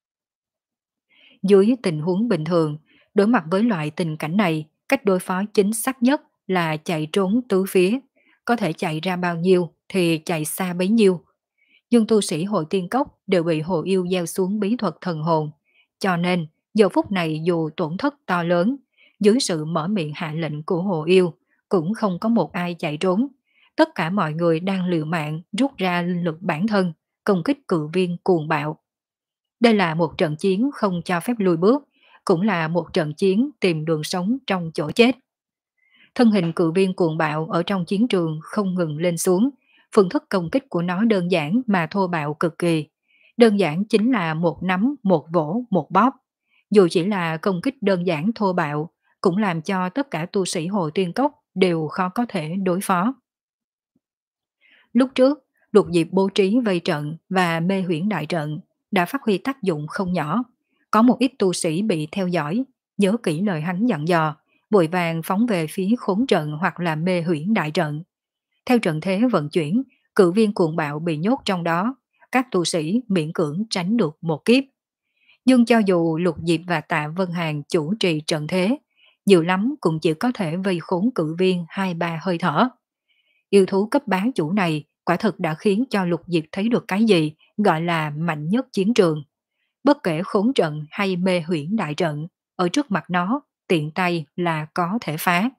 [SPEAKER 1] Dưới tình huống bình thường, đối mặt với loại tình cảnh này, cách đối phó chính xác nhất là chạy trốn tứ phía. Có thể chạy ra bao nhiêu thì chạy xa bấy nhiêu. Nhưng tu sĩ hội tiên cốc đều bị hồ yêu gieo xuống bí thuật thần hồn. Cho nên, giờ phút này dù tổn thất to lớn, dưới sự mở miệng hạ lệnh của hồ yêu, cũng không có một ai chạy trốn. Tất cả mọi người đang liều mạng rút ra linh lực bản thân, công kích cự viên cuồng bạo. Đây là một trận chiến không cho phép lùi bước, cũng là một trận chiến tìm đường sống trong chỗ chết. Thân hình cự viên cuồng bạo ở trong chiến trường không ngừng lên xuống, phương thức công kích của nó đơn giản mà thô bạo cực kỳ. Đơn giản chính là một nắm, một vỗ, một bóp. Dù chỉ là công kích đơn giản thô bạo, cũng làm cho tất cả tu sĩ Hồ Tiên Cốc đều khó có thể đối phó. Lúc trước, Lục Diệp bố trí vây trận và mê huyễn đại trận đã phát huy tác dụng không nhỏ. Có một ít tu sĩ bị theo dõi, nhớ kỹ lời hắn dặn dò, vội vàng phóng về phía khốn trận hoặc là mê huyễn đại trận. Theo trận thế vận chuyển, cự viên cuồng bạo bị nhốt trong đó, các tu sĩ miễn cưỡng tránh được một kiếp. Nhưng cho dù Lục Diệp và Tạ Vân Hàn chủ trì trận thế, nhiều lắm cũng chỉ có thể vây khốn cự viên hai ba hơi thở. Yêu thú cấp bá chủ này quả thực đã khiến cho Lục Diệp thấy được cái gì gọi là mạnh nhất chiến trường. bất kể khốn trận hay mê huyễn đại trận, ở trước mặt nó, tiện tay là có thể phá.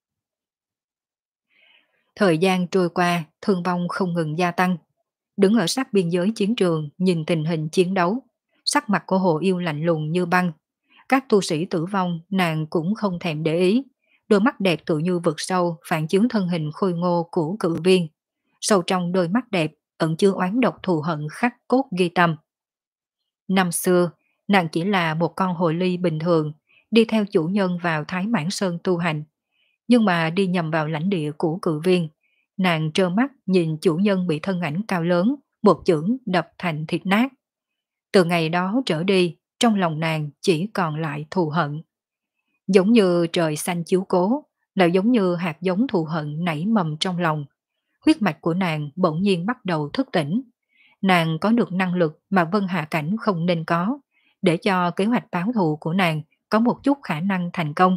[SPEAKER 1] Thời gian trôi qua, thương vong không ngừng gia tăng. Đứng ở sát biên giới chiến trường, nhìn tình hình chiến đấu, sắc mặt của Hồ Yêu lạnh lùng như băng. Các tu sĩ tử vong, nàng cũng không thèm để ý. Đôi mắt đẹp tự như vực sâu, phản chiếu thân hình khôi ngô của cự viên. Sâu trong đôi mắt đẹp, ẩn chứa oán độc thù hận khắc cốt ghi tâm. Năm xưa, nàng chỉ là một con hồ ly bình thường, đi theo chủ nhân vào Thái Mãn Sơn tu hành. Nhưng mà đi nhầm vào lãnh địa của cự viên, nàng trơ mắt nhìn chủ nhân bị thân ảnh cao lớn, một chưởng đập thành thịt nát. Từ ngày đó trở đi, trong lòng nàng chỉ còn lại thù hận. Giống như trời xanh chiếu cố, lại giống như hạt giống thù hận nảy mầm trong lòng. Huyết mạch của nàng bỗng nhiên bắt đầu thức tỉnh. Nàng có được năng lực mà Vân Hạ Cảnh không nên có, để cho kế hoạch báo thù của nàng có một chút khả năng thành công.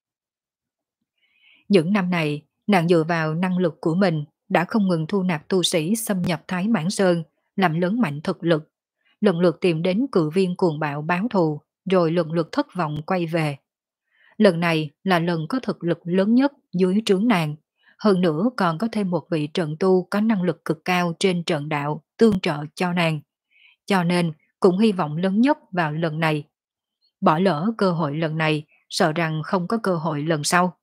[SPEAKER 1] Những năm này, nàng dựa vào năng lực của mình đã không ngừng thu nạp tu sĩ xâm nhập Thái Mãn Sơn, làm lớn mạnh thực lực, lần lượt tìm đến cự viên cuồng bạo báo thù, rồi lần lượt thất vọng quay về. Lần này là lần có thực lực lớn nhất dưới trướng nàng, hơn nữa còn có thêm một vị trận tu có năng lực cực cao trên trận đạo tương trợ cho nàng. Cho nên cũng hy vọng lớn nhất vào lần này. Bỏ lỡ cơ hội lần này, sợ rằng không có cơ hội lần sau.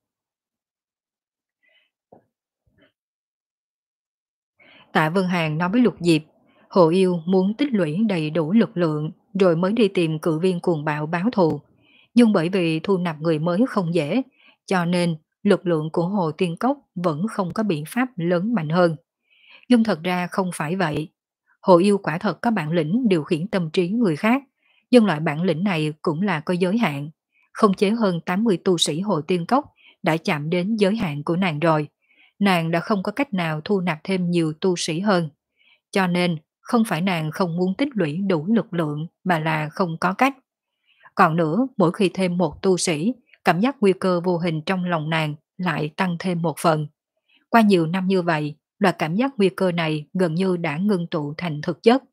[SPEAKER 1] Tạ Vân Hàn nói với Lục Diệp, Hồ Yêu muốn tích lũy đầy đủ lực lượng rồi mới đi tìm cự viên cuồng bạo báo thù. Nhưng bởi vì thu nạp người mới không dễ, cho nên lực lượng của Hồ Tiên Cốc vẫn không có biện pháp lớn mạnh hơn. Nhưng thật ra không phải vậy. Hồ Yêu quả thật có bản lĩnh điều khiển tâm trí người khác, nhưng loại bản lĩnh này cũng là có giới hạn. Không chế hơn tám mươi tu sĩ Hồ Tiên Cốc đã chạm đến giới hạn của nàng rồi. Nàng đã không có cách nào thu nạp thêm nhiều tu sĩ hơn. Cho nên, không phải nàng không muốn tích lũy đủ lực lượng, mà là không có cách. Còn nữa, mỗi khi thêm một tu sĩ, cảm giác nguy cơ vô hình trong lòng nàng lại tăng thêm một phần. Qua nhiều năm như vậy, loại cảm giác nguy cơ này gần như đã ngưng tụ thành thực chất.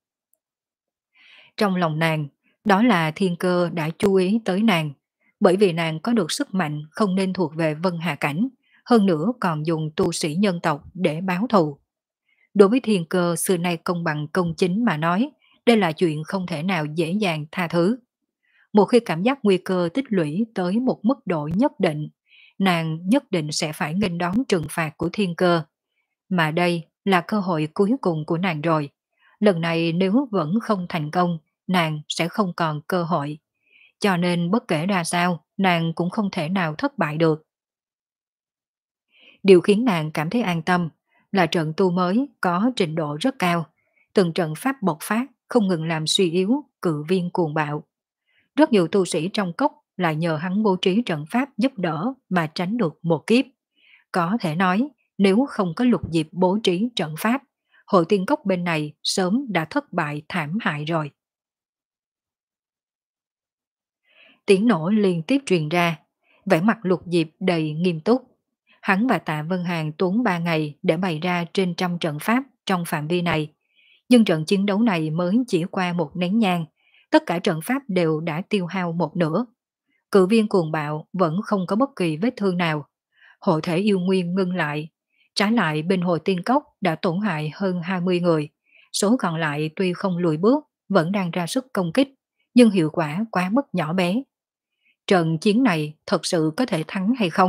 [SPEAKER 1] Trong lòng nàng, đó là thiên cơ đã chú ý tới nàng, bởi vì nàng có được sức mạnh không nên thuộc về Vân Hà Cảnh, hơn nữa còn dùng tu sĩ nhân tộc để báo thù. Đối với thiên cơ xưa nay công bằng công chính mà nói, đây là chuyện không thể nào dễ dàng tha thứ. Một khi cảm giác nguy cơ tích lũy tới một mức độ nhất định, nàng nhất định sẽ phải nghênh đón trừng phạt của thiên cơ. Mà đây là cơ hội cuối cùng của nàng rồi. Lần này nếu vẫn không thành công, nàng sẽ không còn cơ hội. Cho nên bất kể ra sao, nàng cũng không thể nào thất bại được. Điều khiến nàng cảm thấy an tâm là trận tu mới có trình độ rất cao. Từng trận pháp bộc phát không ngừng làm suy yếu cự viên cuồng bạo. Rất nhiều tu sĩ trong cốc lại nhờ hắn bố trí trận pháp giúp đỡ mà tránh được một kiếp. Có thể nói, nếu không có Lục Diệp bố trí trận pháp, hội tiên cốc bên này sớm đã thất bại thảm hại rồi. Tiếng nổ liên tiếp truyền ra, vẻ mặt Lục Diệp đầy nghiêm túc. Hắn và Tạ Vân Hàn tốn ba ngày để bày ra trên trăm trận pháp trong phạm vi này. Nhưng trận chiến đấu này mới chỉ qua một nén nhang, tất cả trận pháp đều đã tiêu hao một nửa. Cự viên cuồng bạo vẫn không có bất kỳ vết thương nào. Hộ thể yêu nguyên ngưng lại. Trái lại bên Hồ Tiên Cốc đã tổn hại hơn hai mươi người. Số còn lại tuy không lùi bước, vẫn đang ra sức công kích, nhưng hiệu quả quá mức nhỏ bé. Trận chiến này thật sự có thể thắng hay không?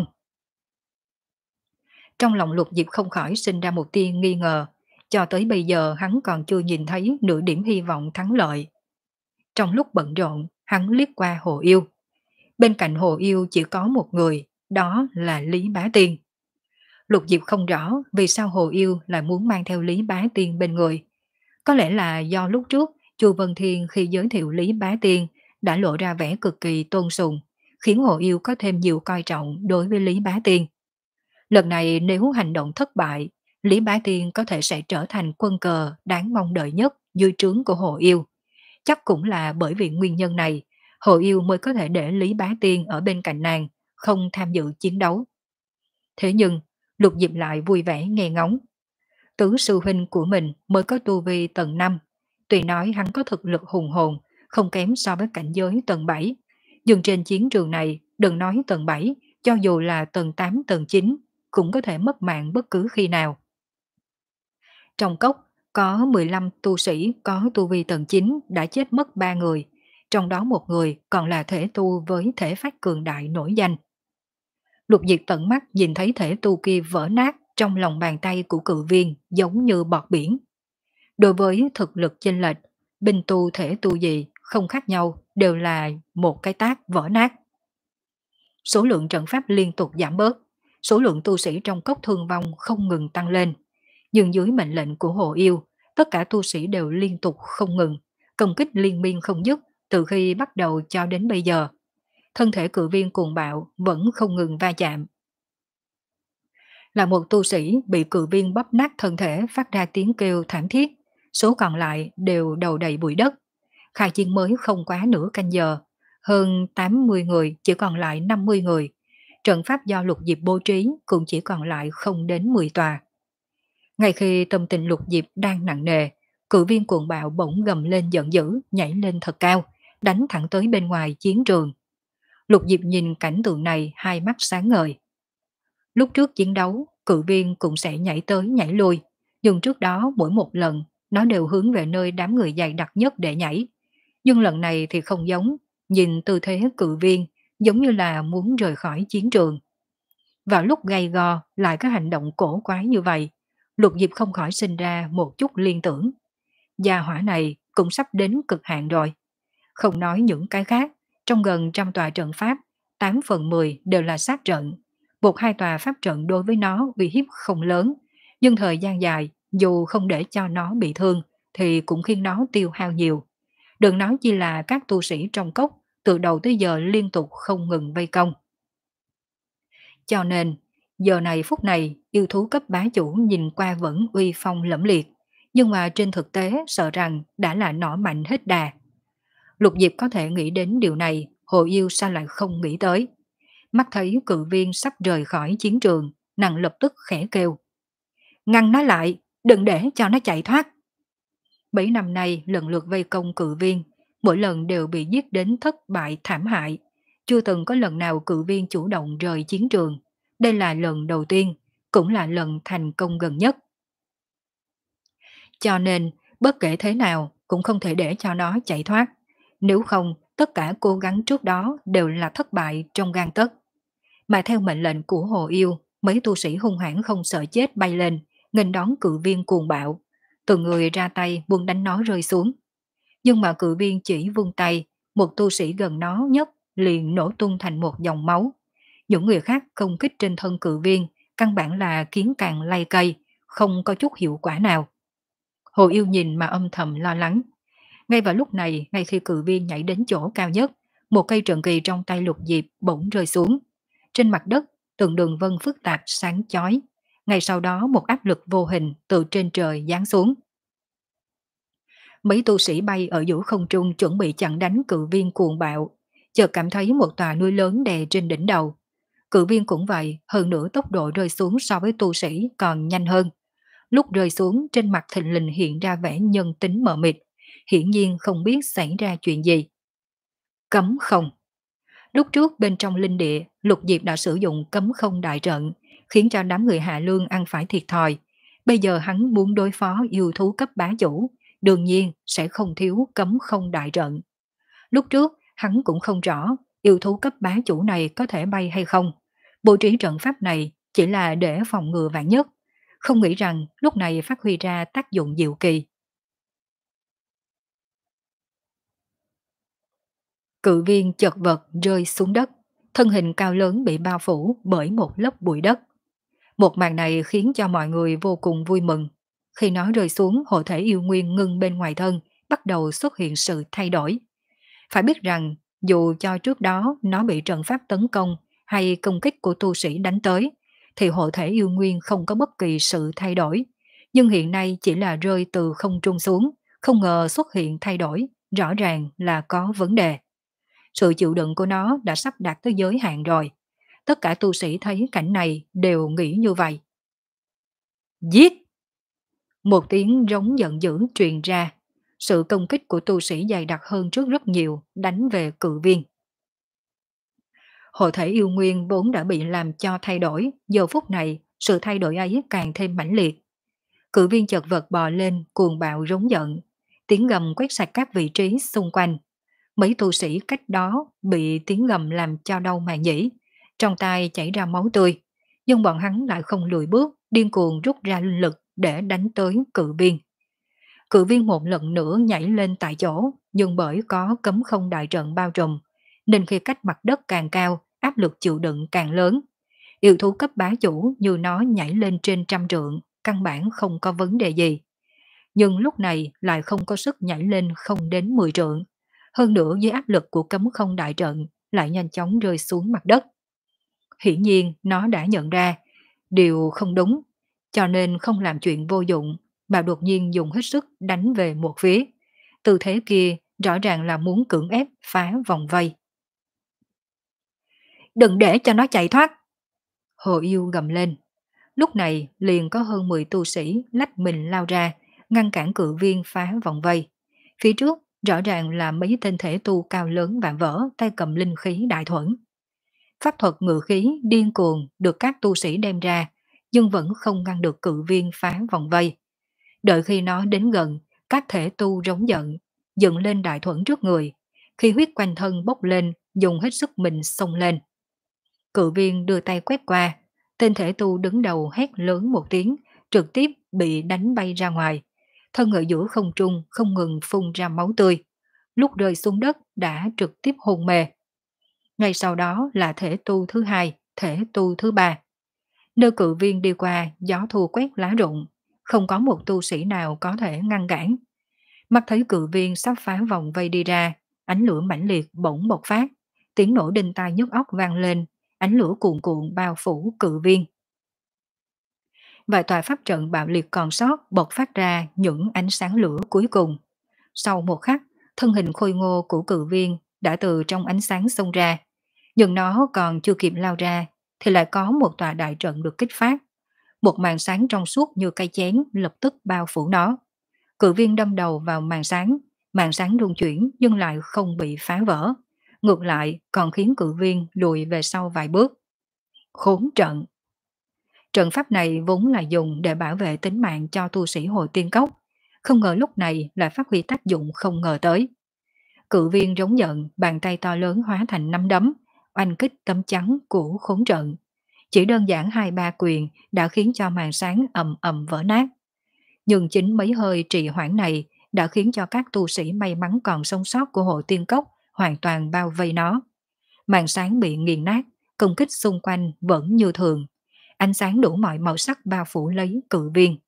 [SPEAKER 1] Trong lòng Lục Diệp không khỏi sinh ra một tia nghi ngờ. Cho tới bây giờ hắn còn chưa nhìn thấy nửa điểm hy vọng thắng lợi. Trong lúc bận rộn, hắn liếc qua Hồ Yêu. Bên cạnh Hồ Yêu chỉ có một người, đó là Lý Bá Tiên. Lục Diệp không rõ vì sao Hồ Yêu lại muốn mang theo Lý Bá Tiên bên người. Có lẽ là do lúc trước Chu Vân Thiên khi giới thiệu Lý Bá Tiên đã lộ ra vẻ cực kỳ tôn sùng, khiến Hồ Yêu có thêm nhiều coi trọng đối với Lý Bá Tiên. Lần này nếu hành động thất bại, Lý Bá Tiên có thể sẽ trở thành quân cờ đáng mong đợi nhất dưới trướng của Hồ Yêu. Chắc cũng là bởi vì nguyên nhân này, Hồ Yêu mới có thể để Lý Bá Tiên ở bên cạnh nàng, không tham dự chiến đấu. Thế nhưng, Lục Diệp lại vui vẻ nghe ngóng. Tứ sư huynh của mình mới có tu vi tầng năm. Tuy nói hắn có thực lực hùng hồn, không kém so với cảnh giới tầng bảy. Nhưng trên chiến trường này, đừng nói tầng bảy, cho dù là tầng tám, tầng chín, cũng có thể mất mạng bất cứ khi nào. Trong cốc, có mười lăm tu sĩ có tu vi tầng chín đã chết mất ba người, trong đó một người còn là thể tu với thể phách cường đại nổi danh. Lục Diệp tận mắt nhìn thấy thể tu kia vỡ nát trong lòng bàn tay của cự viên giống như bọt biển. Đối với thực lực chênh lệch, binh tu thể tu gì không khác nhau, đều là một cái tác vỡ nát. Số lượng trận pháp liên tục giảm bớt, số lượng tu sĩ trong cốc thương vong không ngừng tăng lên. Nhưng dưới mệnh lệnh của Hồ Yêu, tất cả tu sĩ đều liên tục không ngừng, công kích liên miên không dứt từ khi bắt đầu cho đến bây giờ. Thân thể cự viên cuồng bạo vẫn không ngừng va chạm. Là một tu sĩ bị cự viên bóp nát thân thể phát ra tiếng kêu thảm thiết, số còn lại đều đầu đầy bụi đất. Khai chiến mới không quá nửa canh giờ, hơn tám mươi người chỉ còn lại năm mươi người. Trận pháp do Lục Diệp bố trí cũng chỉ còn lại không đến mười tòa. Ngay khi tâm tình Lục Diệp đang nặng nề, cự viên cuồng bạo bỗng gầm lên giận dữ, nhảy lên thật cao, đánh thẳng tới bên ngoài chiến trường. Lục Diệp nhìn cảnh tượng này hai mắt sáng ngời. Lúc trước chiến đấu, cự viên cũng sẽ nhảy tới nhảy lui, nhưng trước đó mỗi một lần nó đều hướng về nơi đám người dày đặc nhất để nhảy. Nhưng lần này thì không giống, nhìn tư thế cự viên giống như là muốn rời khỏi chiến trường. Vào lúc gay go lại có hành động cổ quái như vậy, Lục Diệp không khỏi sinh ra một chút liên tưởng. Gia hỏa này cũng sắp đến cực hạn rồi. Không nói những cái khác, trong gần trăm tòa trận pháp, tám phần mười đều là sát trận. Một hai tòa pháp trận đối với nó uy hiếp không lớn, nhưng thời gian dài, dù không để cho nó bị thương, thì cũng khiến nó tiêu hao nhiều. Đừng nói chi là các tu sĩ trong cốc, từ đầu tới giờ liên tục không ngừng vây công. Cho nên, giờ này phút này, yêu thú cấp bá chủ nhìn qua vẫn uy phong lẫm liệt, nhưng mà trên thực tế sợ rằng đã là nỏ mạnh hết đà. Lục Diệp có thể nghĩ đến điều này, Hồ Yêu sao lại không nghĩ tới. Mắt thấy cự viên sắp rời khỏi chiến trường, nàng lập tức khẽ kêu. Ngăn nó lại, đừng để cho nó chạy thoát. Bảy năm nay lần lượt vây công cự viên, mỗi lần đều bị giết đến thất bại thảm hại. Chưa từng có lần nào cự viên chủ động rời chiến trường. Đây là lần đầu tiên, cũng là lần thành công gần nhất. Cho nên, bất kể thế nào cũng không thể để cho nó chạy thoát. Nếu không, tất cả cố gắng trước đó đều là thất bại trong gang tấc. Mà theo mệnh lệnh của Hồ Yêu, mấy tu sĩ hung hãn không sợ chết bay lên, nghênh đón cự viên cuồng bạo. Từng người ra tay muốn đánh nó rơi xuống. Nhưng mà cự viên chỉ vung tay, một tu sĩ gần nó nhất liền nổ tung thành một dòng máu. Những người khác công kích trên thân cự viên, căn bản là kiến càng lay cây, không có chút hiệu quả nào. Hồ Yêu nhìn mà âm thầm lo lắng. Ngay vào lúc này, ngay khi cự viên nhảy đến chỗ cao nhất, một cây trận kỳ trong tay Lục Diệp bỗng rơi xuống. Trên mặt đất, từng đường vân phức tạp sáng chói. Ngay sau đó một áp lực vô hình từ trên trời giáng xuống. Mấy tu sĩ bay ở giữa không trung chuẩn bị chặn đánh cự viên cuồng bạo, chợt cảm thấy một tòa núi lớn đè trên đỉnh đầu. Cự viên cũng vậy, hơn nữa tốc độ rơi xuống so với tu sĩ còn nhanh hơn. Lúc rơi xuống trên mặt thình lình hiện ra vẻ nhân tính mờ mịt, hiển nhiên không biết xảy ra chuyện gì. Cấm không. Lúc trước bên trong linh địa, Lục Diệp đã sử dụng cấm không đại trận, khiến cho đám người Hạ Lương ăn phải thiệt thòi. Bây giờ hắn muốn đối phó yêu thú cấp bá chủ, đương nhiên sẽ không thiếu cấm không đại trận. Lúc trước, hắn cũng không rõ yêu thú cấp bá chủ này có thể bay hay không. Bố trí trận pháp này chỉ là để phòng ngừa vạn nhất. Không nghĩ rằng lúc này phát huy ra tác dụng diệu kỳ. Cự viên chật vật rơi xuống đất, thân hình cao lớn bị bao phủ bởi một lớp bụi đất. Một màn này khiến cho mọi người vô cùng vui mừng. Khi nó rơi xuống, hộ thể yêu nguyên ngưng bên ngoài thân, bắt đầu xuất hiện sự thay đổi. Phải biết rằng, dù cho trước đó nó bị trận pháp tấn công hay công kích của tu sĩ đánh tới, thì hộ thể yêu nguyên không có bất kỳ sự thay đổi. Nhưng hiện nay chỉ là rơi từ không trung xuống, không ngờ xuất hiện thay đổi, rõ ràng là có vấn đề. Sự chịu đựng của nó đã sắp đạt tới giới hạn rồi. Tất cả tu sĩ thấy cảnh này đều nghĩ như vậy. Giết! Một tiếng rống giận dữ truyền ra. Sự công kích của tu sĩ dày đặc hơn trước rất nhiều, đánh về cự viên. Hộ thể yêu nguyên vốn đã bị làm cho thay đổi, giờ phút này, sự thay đổi ấy càng thêm mãnh liệt. Cự viên chật vật bò lên, cuồng bạo rống giận. Tiếng gầm quét sạch các vị trí xung quanh. Mấy tu sĩ cách đó bị tiếng gầm làm cho đau màng nhĩ, trong tay chảy ra máu tươi. Nhưng bọn hắn lại không lùi bước, điên cuồng rút ra linh lực để đánh tới cự viên. Cự viên một lần nữa nhảy lên tại chỗ, nhưng bởi có cấm không đại trận bao trùm, nên khi cách mặt đất càng cao, áp lực chịu đựng càng lớn. Yêu thú cấp bá chủ như nó nhảy lên trên trăm trượng, căn bản không có vấn đề gì. Nhưng lúc này lại không có sức nhảy lên không đến mười trượng. Hơn nữa dưới áp lực của cấm không đại trận lại nhanh chóng rơi xuống mặt đất. Hiển nhiên nó đã nhận ra điều không đúng, cho nên không làm chuyện vô dụng mà đột nhiên dùng hết sức đánh về một phía. Tư thế kia rõ ràng là muốn cưỡng ép phá vòng vây. Đừng để cho nó chạy thoát! Hồ Yêu gầm lên. Lúc này liền có hơn mười tu sĩ lách mình lao ra, ngăn cản cự viên phá vòng vây. Phía trước rõ ràng là mấy tên thể tu cao lớn vạm vỡ tay cầm linh khí đại thuẫn. Pháp thuật ngự khí điên cuồng được các tu sĩ đem ra, nhưng vẫn không ngăn được cự viên phá vòng vây. Đợi khi nó đến gần, các thể tu rống giận, dựng lên đại thuẫn trước người. Khi huyết quanh thân bốc lên, dùng hết sức mình xông lên. Cự viên đưa tay quét qua, tên thể tu đứng đầu hét lớn một tiếng, trực tiếp bị đánh bay ra ngoài. Thân ở giữa không trung không ngừng phun ra máu tươi. Lúc rơi xuống đất đã trực tiếp hôn mê. Ngay sau đó là thể tu thứ hai, thể tu thứ ba. Nơi cự viên đi qua, gió thu quét lá rụng, không có một tu sĩ nào có thể ngăn cản. Mắt thấy cự viên sắp phá vòng vây đi ra, ánh lửa mãnh liệt bỗng bộc phát, tiếng nổ đinh tai nhức óc vang lên, ánh lửa cuồn cuộn bao phủ cự viên. Vài tòa pháp trận bạo liệt còn sót bộc phát ra những ánh sáng lửa cuối cùng. Sau một khắc, thân hình khôi ngô của cự viên đã từ trong ánh sáng xông ra. Nhưng nó còn chưa kịp lao ra, thì lại có một tòa đại trận được kích phát. Một màn sáng trong suốt như cây chén lập tức bao phủ nó. Cự viên đâm đầu vào màn sáng, màn sáng rung chuyển nhưng lại không bị phá vỡ. Ngược lại còn khiến cự viên lùi về sau vài bước. Khốn trận! Trận pháp này vốn là dùng để bảo vệ tính mạng cho tu sĩ Hồi Tiên Cốc. Không ngờ lúc này lại phát huy tác dụng không ngờ tới. Cự viên rống giận, bàn tay to lớn hóa thành nắm đấm, oanh kích tấm chắn của khốn trận. Chỉ đơn giản hai ba quyền đã khiến cho màn sáng ầm ầm vỡ nát. Nhưng chính mấy hơi trì hoãn này đã khiến cho các tu sĩ may mắn còn sống sót của Hội Tiên Cốc hoàn toàn bao vây nó. Màn sáng bị nghiền nát, công kích xung quanh vẫn như thường. Ánh sáng đủ mọi màu sắc bao phủ lấy cự viên.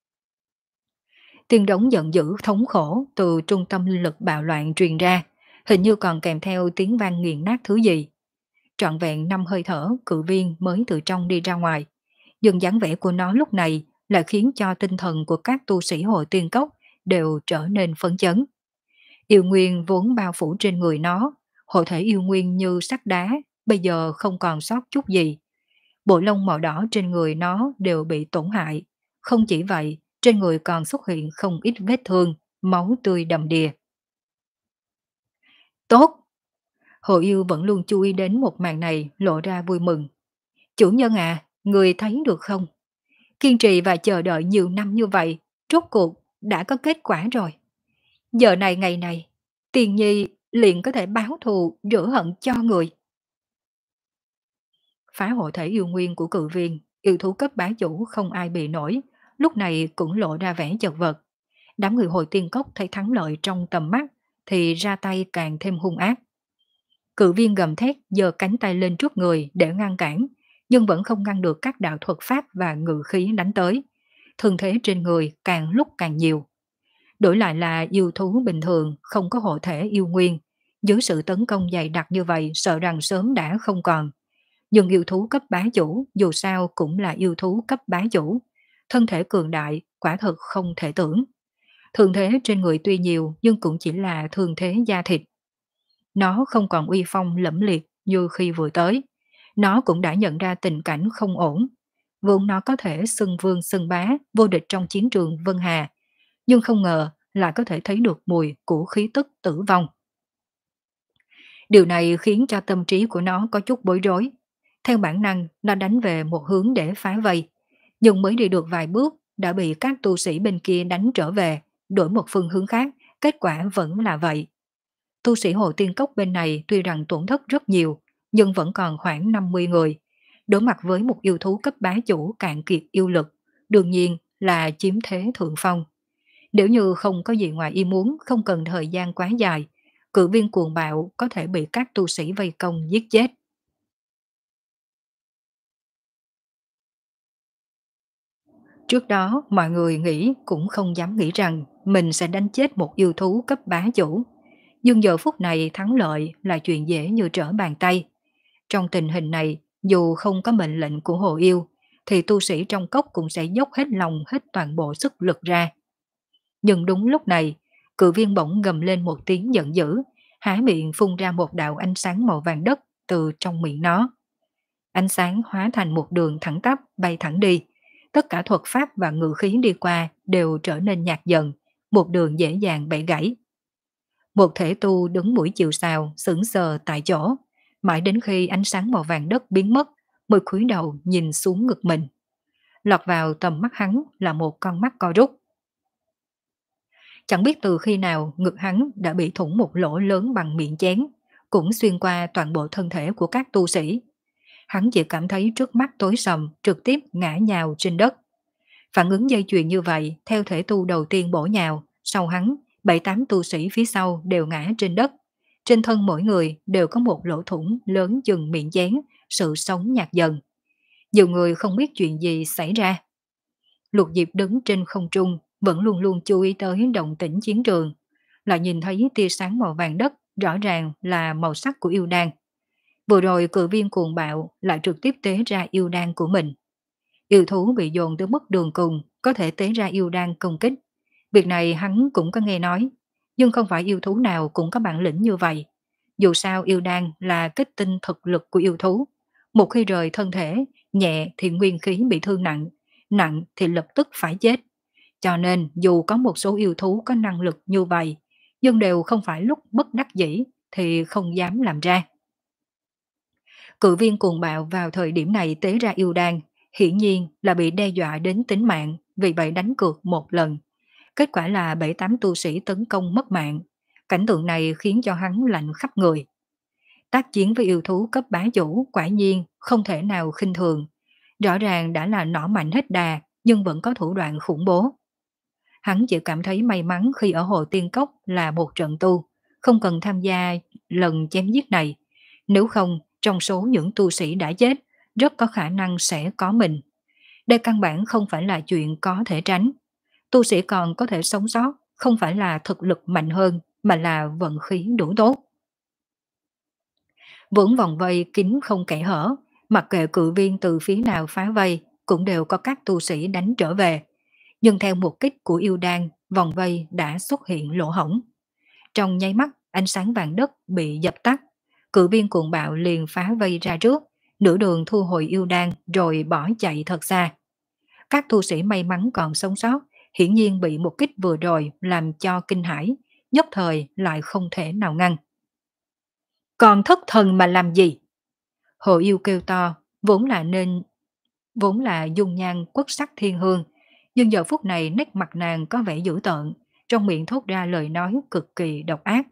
[SPEAKER 1] Tiếng rống giận dữ thống khổ từ trung tâm linh lực bạo loạn truyền ra, hình như còn kèm theo tiếng vang nghiền nát thứ gì. Trọn vẹn năm hơi thở, cự viên mới từ trong đi ra ngoài. Nhưng dáng vẻ của nó lúc này lại khiến cho tinh thần của các tu sĩ Hội Tiên Cốc đều trở nên phấn chấn. Yêu nguyên vốn bao phủ trên người nó, hộ thể yêu nguyên như sắt đá, bây giờ không còn sót chút gì. Bộ lông màu đỏ trên người nó đều bị tổn hại. Không chỉ vậy, trên người còn xuất hiện không ít vết thương, máu tươi đầm đìa. Tốt! Hồ Yêu vẫn luôn chú ý đến một màn này, lộ ra vui mừng. Chủ nhân à, người thấy được không? Kiên trì và chờ đợi nhiều năm như vậy, rốt cuộc đã có kết quả rồi. Giờ này ngày này, Tiền Nhi liền có thể báo thù rửa hận cho người. Phá hộ thể yêu nguyên của cự viên, yêu thú cấp bá chủ không ai bị nổi, lúc này cũng lộ ra vẻ chật vật. Đám người Hồi Tiên Cốc thấy thắng lợi trong tầm mắt thì ra tay càng thêm hung ác. Cự viên gầm thét giơ cánh tay lên trước người để ngăn cản, nhưng vẫn không ngăn được các đạo thuật pháp và ngự khí đánh tới. Thương thế trên người càng lúc càng nhiều. Đổi lại là yêu thú bình thường không có hộ thể yêu nguyên, dưới sự tấn công dày đặc như vậy sợ rằng sớm đã không còn. Nhưng yêu thú cấp bá chủ dù sao cũng là yêu thú cấp bá chủ, thân thể cường đại quả thực không thể tưởng. Thương thế trên người tuy nhiều nhưng cũng chỉ là thương thế da thịt. Nó không còn uy phong lẫm liệt như khi vừa tới. Nó cũng đã nhận ra tình cảnh không ổn. Vốn nó có thể xưng vương xưng bá, vô địch trong chiến trường Vân Hà. Nhưng không ngờ là có thể thấy được mùi của khí tức tử vong. Điều này khiến cho tâm trí của nó có chút bối rối. Theo bản năng, nó đánh về một hướng để phá vây. Nhưng mới đi được vài bước, đã bị các tu sĩ bên kia đánh trở về, đổi một phương hướng khác, kết quả vẫn là vậy. Tu sĩ Hồ Tiên Cốc bên này tuy rằng tổn thất rất nhiều, nhưng vẫn còn khoảng năm mươi người. Đối mặt với một yêu thú cấp bá chủ cạn kiệt yêu lực, đương nhiên là chiếm thế thượng phong. Nếu như không có gì ngoài ý muốn, không cần thời gian quá dài, cự viên cuồng bạo có thể bị các tu sĩ vây công giết chết. Trước đó, mọi người nghĩ cũng không dám nghĩ rằng mình sẽ đánh chết một yêu thú cấp bá chủ. Nhưng giờ phút này thắng lợi là chuyện dễ như trở bàn tay. Trong tình hình này, dù không có mệnh lệnh của Hồ Yêu, thì tu sĩ trong cốc cũng sẽ dốc hết lòng hết toàn bộ sức lực ra. Nhưng đúng lúc này, cự viên bỗng gầm lên một tiếng giận dữ, há miệng phun ra một đạo ánh sáng màu vàng đất từ trong miệng nó. Ánh sáng hóa thành một đường thẳng tắp bay thẳng đi. Tất cả thuật pháp và ngự khí đi qua đều trở nên nhạt dần, một đường dễ dàng bẻ gãy. Một thể tu đứng mũi chịu sào, sững sờ tại chỗ, mãi đến khi ánh sáng màu vàng đất biến mất, mới cúi đầu nhìn xuống ngực mình. Lọt vào tầm mắt hắn là một con mắt co rút. Chẳng biết từ khi nào ngực hắn đã bị thủng một lỗ lớn bằng miệng chén, cũng xuyên qua toàn bộ thân thể của các tu sĩ. Hắn chỉ cảm thấy trước mắt tối sầm, trực tiếp ngã nhào trên đất. Phản ứng dây chuyền như vậy, theo thể tu đầu tiên bổ nhào, sau hắn, bảy tám tu sĩ phía sau đều ngã trên đất. Trên thân mỗi người đều có một lỗ thủng lớn chừng miệng chén, sự sống nhạt dần. Nhiều người không biết chuyện gì xảy ra. Lục Diệp đứng trên không trung, vẫn luôn luôn chú ý tới động tĩnh chiến trường. Lại nhìn thấy tia sáng màu vàng đất, rõ ràng là màu sắc của yêu đan. Vừa rồi cự viên cuồng bạo lại trực tiếp tế ra yêu đan của mình. Yêu thú bị dồn tới mức đường cùng, có thể tế ra yêu đan công kích. Việc này hắn cũng có nghe nói, nhưng không phải yêu thú nào cũng có bản lĩnh như vậy. Dù sao yêu đan là kết tinh thực lực của yêu thú. Một khi rời thân thể, nhẹ thì nguyên khí bị thương nặng, nặng thì lập tức phải chết. Cho nên dù có một số yêu thú có năng lực như vậy, nhưng đều không phải lúc bất đắc dĩ thì không dám làm ra. Cự viên cuồng bạo vào thời điểm này tế ra yêu đan, hiển nhiên là bị đe dọa đến tính mạng, vì vậy đánh cược một lần. Kết quả là bảy tám tu sĩ tấn công mất mạng. Cảnh tượng này khiến cho hắn lạnh khắp người. Tác chiến với yêu thú cấp bá chủ quả nhiên không thể nào khinh thường. Rõ ràng đã là nỏ mạnh hết đà, nhưng vẫn có thủ đoạn khủng bố. Hắn chỉ cảm thấy may mắn khi ở Hồ Tiên Cốc là một trận tu, không cần tham gia lần chém giết này. Nếu không, trong số những tu sĩ đã chết, rất có khả năng sẽ có mình. Đây căn bản không phải là chuyện có thể tránh. Tu sĩ còn có thể sống sót, không phải là thực lực mạnh hơn, mà là vận khí đủ tốt. Vốn vòng vây kín không kẽ hở, mặc kệ cự viên từ phía nào phá vây, cũng đều có các tu sĩ đánh trở về. Nhưng theo một kích của yêu đan, vòng vây đã xuất hiện lỗ hổng. Trong nháy mắt, ánh sáng vàng đất bị dập tắt. Cự viên cuồng bạo liền phá vây ra trước, nửa đường thu hồi yêu đan rồi bỏ chạy thật xa. Các tu sĩ may mắn còn sống sót, hiển nhiên bị một kích vừa rồi làm cho kinh hãi, nhất thời lại không thể nào ngăn. Còn thất thần mà làm gì? Hồ yêu kêu to, vốn là nên vốn là dung nhan quốc sắc thiên hương, nhưng giờ phút này nét mặt nàng có vẻ dữ tợn, trong miệng thốt ra lời nói cực kỳ độc ác.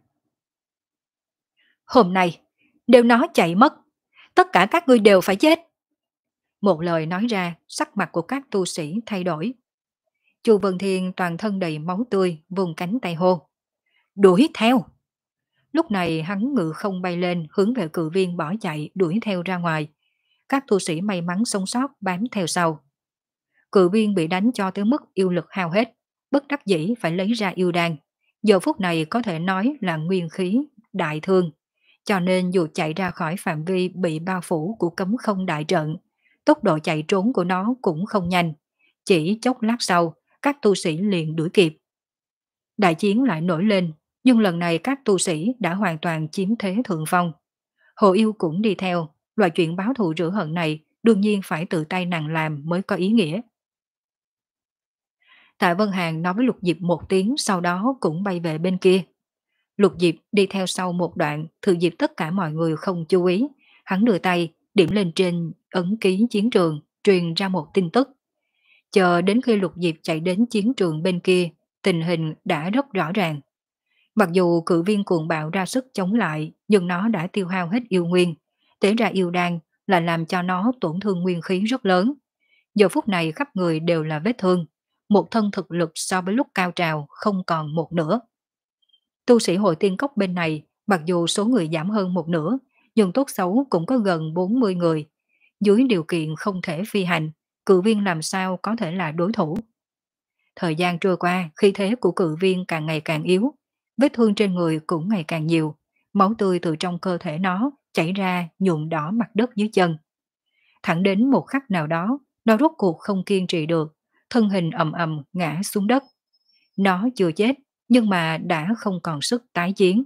[SPEAKER 1] Hôm nay, nếu nó chạy mất, tất cả các ngươi đều phải chết. Một lời nói ra, sắc mặt của các tu sĩ thay đổi. Chu Vân Thiên toàn thân đầy máu tươi, vùng cánh tay hô. Đuổi theo! Lúc này hắn ngự không bay lên, hướng về cự viên bỏ chạy, đuổi theo ra ngoài. Các tu sĩ may mắn sống sót bám theo sau. Cự viên bị đánh cho tới mức yêu lực hao hết, bất đắc dĩ phải lấy ra yêu đan. Giờ phút này có thể nói là nguyên khí, đại thương. Cho nên dù chạy ra khỏi phạm vi bị bao phủ của cấm không đại trận, tốc độ chạy trốn của nó cũng không nhanh. Chỉ chốc lát sau, các tu sĩ liền đuổi kịp. Đại chiến lại nổi lên, nhưng lần này các tu sĩ đã hoàn toàn chiếm thế thượng phong. Hồ Yêu cũng đi theo, loại chuyện báo thù rửa hận này đương nhiên phải tự tay nàng làm mới có ý nghĩa. Tạ Vân Hàn nói với Lục Diệp một tiếng, sau đó cũng bay về bên kia. Lục Diệp đi theo sau một đoạn, thừa dịp tất cả mọi người không chú ý, hắn đưa tay điểm lên trên ấn ký chiến trường, truyền ra một tin tức. Chờ đến khi Lục Diệp chạy đến chiến trường bên kia, tình hình đã rất rõ ràng. Mặc dù cự viên cuồng bạo ra sức chống lại, nhưng nó đã tiêu hao hết yêu nguyên, tế ra yêu đan là làm cho nó tổn thương nguyên khí rất lớn. Giờ phút này khắp người đều là vết thương, một thân thực lực so với lúc cao trào không còn một nửa. Tu sĩ hội tiên cốc bên này, mặc dù số người giảm hơn một nửa, nhưng tốt xấu cũng có gần bốn mươi người. Dưới điều kiện không thể phi hành, cự viên làm sao có thể là đối thủ. Thời gian trôi qua, khí thế của cự viên càng ngày càng yếu, vết thương trên người cũng ngày càng nhiều, máu tươi từ trong cơ thể nó chảy ra nhuộm đỏ mặt đất dưới chân. Thẳng đến một khắc nào đó, nó rốt cuộc không kiên trì được, thân hình ầm ầm ngã xuống đất. Nó chưa chết, nhưng mà đã không còn sức tái chiến.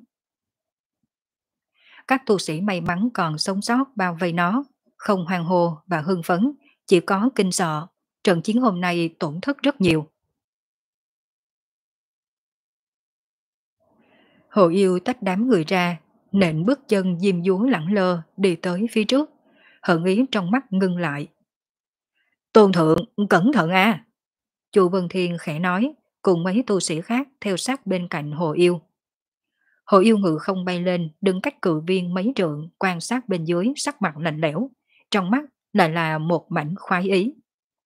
[SPEAKER 1] Các tu sĩ may mắn còn sống sót bao vây nó, không hoang hô và hưng phấn, chỉ có kinh sợ. Trận chiến hôm nay tổn thất rất nhiều. Hồ Yêu tách đám người ra, nện bước chân diêm dúa lẳng lơ đi tới phía trước. Hận ý trong mắt ngưng lại. Tôn thượng, cẩn thận a! Chu Vân Thiên khẽ nói, cùng mấy tu sĩ khác theo sát bên cạnh Hồ Yêu. Hồ Yêu ngự không bay lên, đứng cách cự viên mấy trượng, quan sát bên dưới, sắc mặt lạnh lẽo, trong mắt lại là một mảnh khoái ý.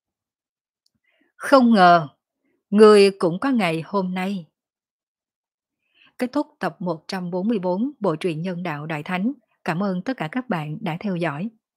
[SPEAKER 1] Không ngờ, người cũng có ngày hôm nay. Kết thúc tập một trăm bốn mươi bốn Bộ truyện Nhân đạo Đại Thánh. Cảm ơn tất cả các bạn đã theo dõi.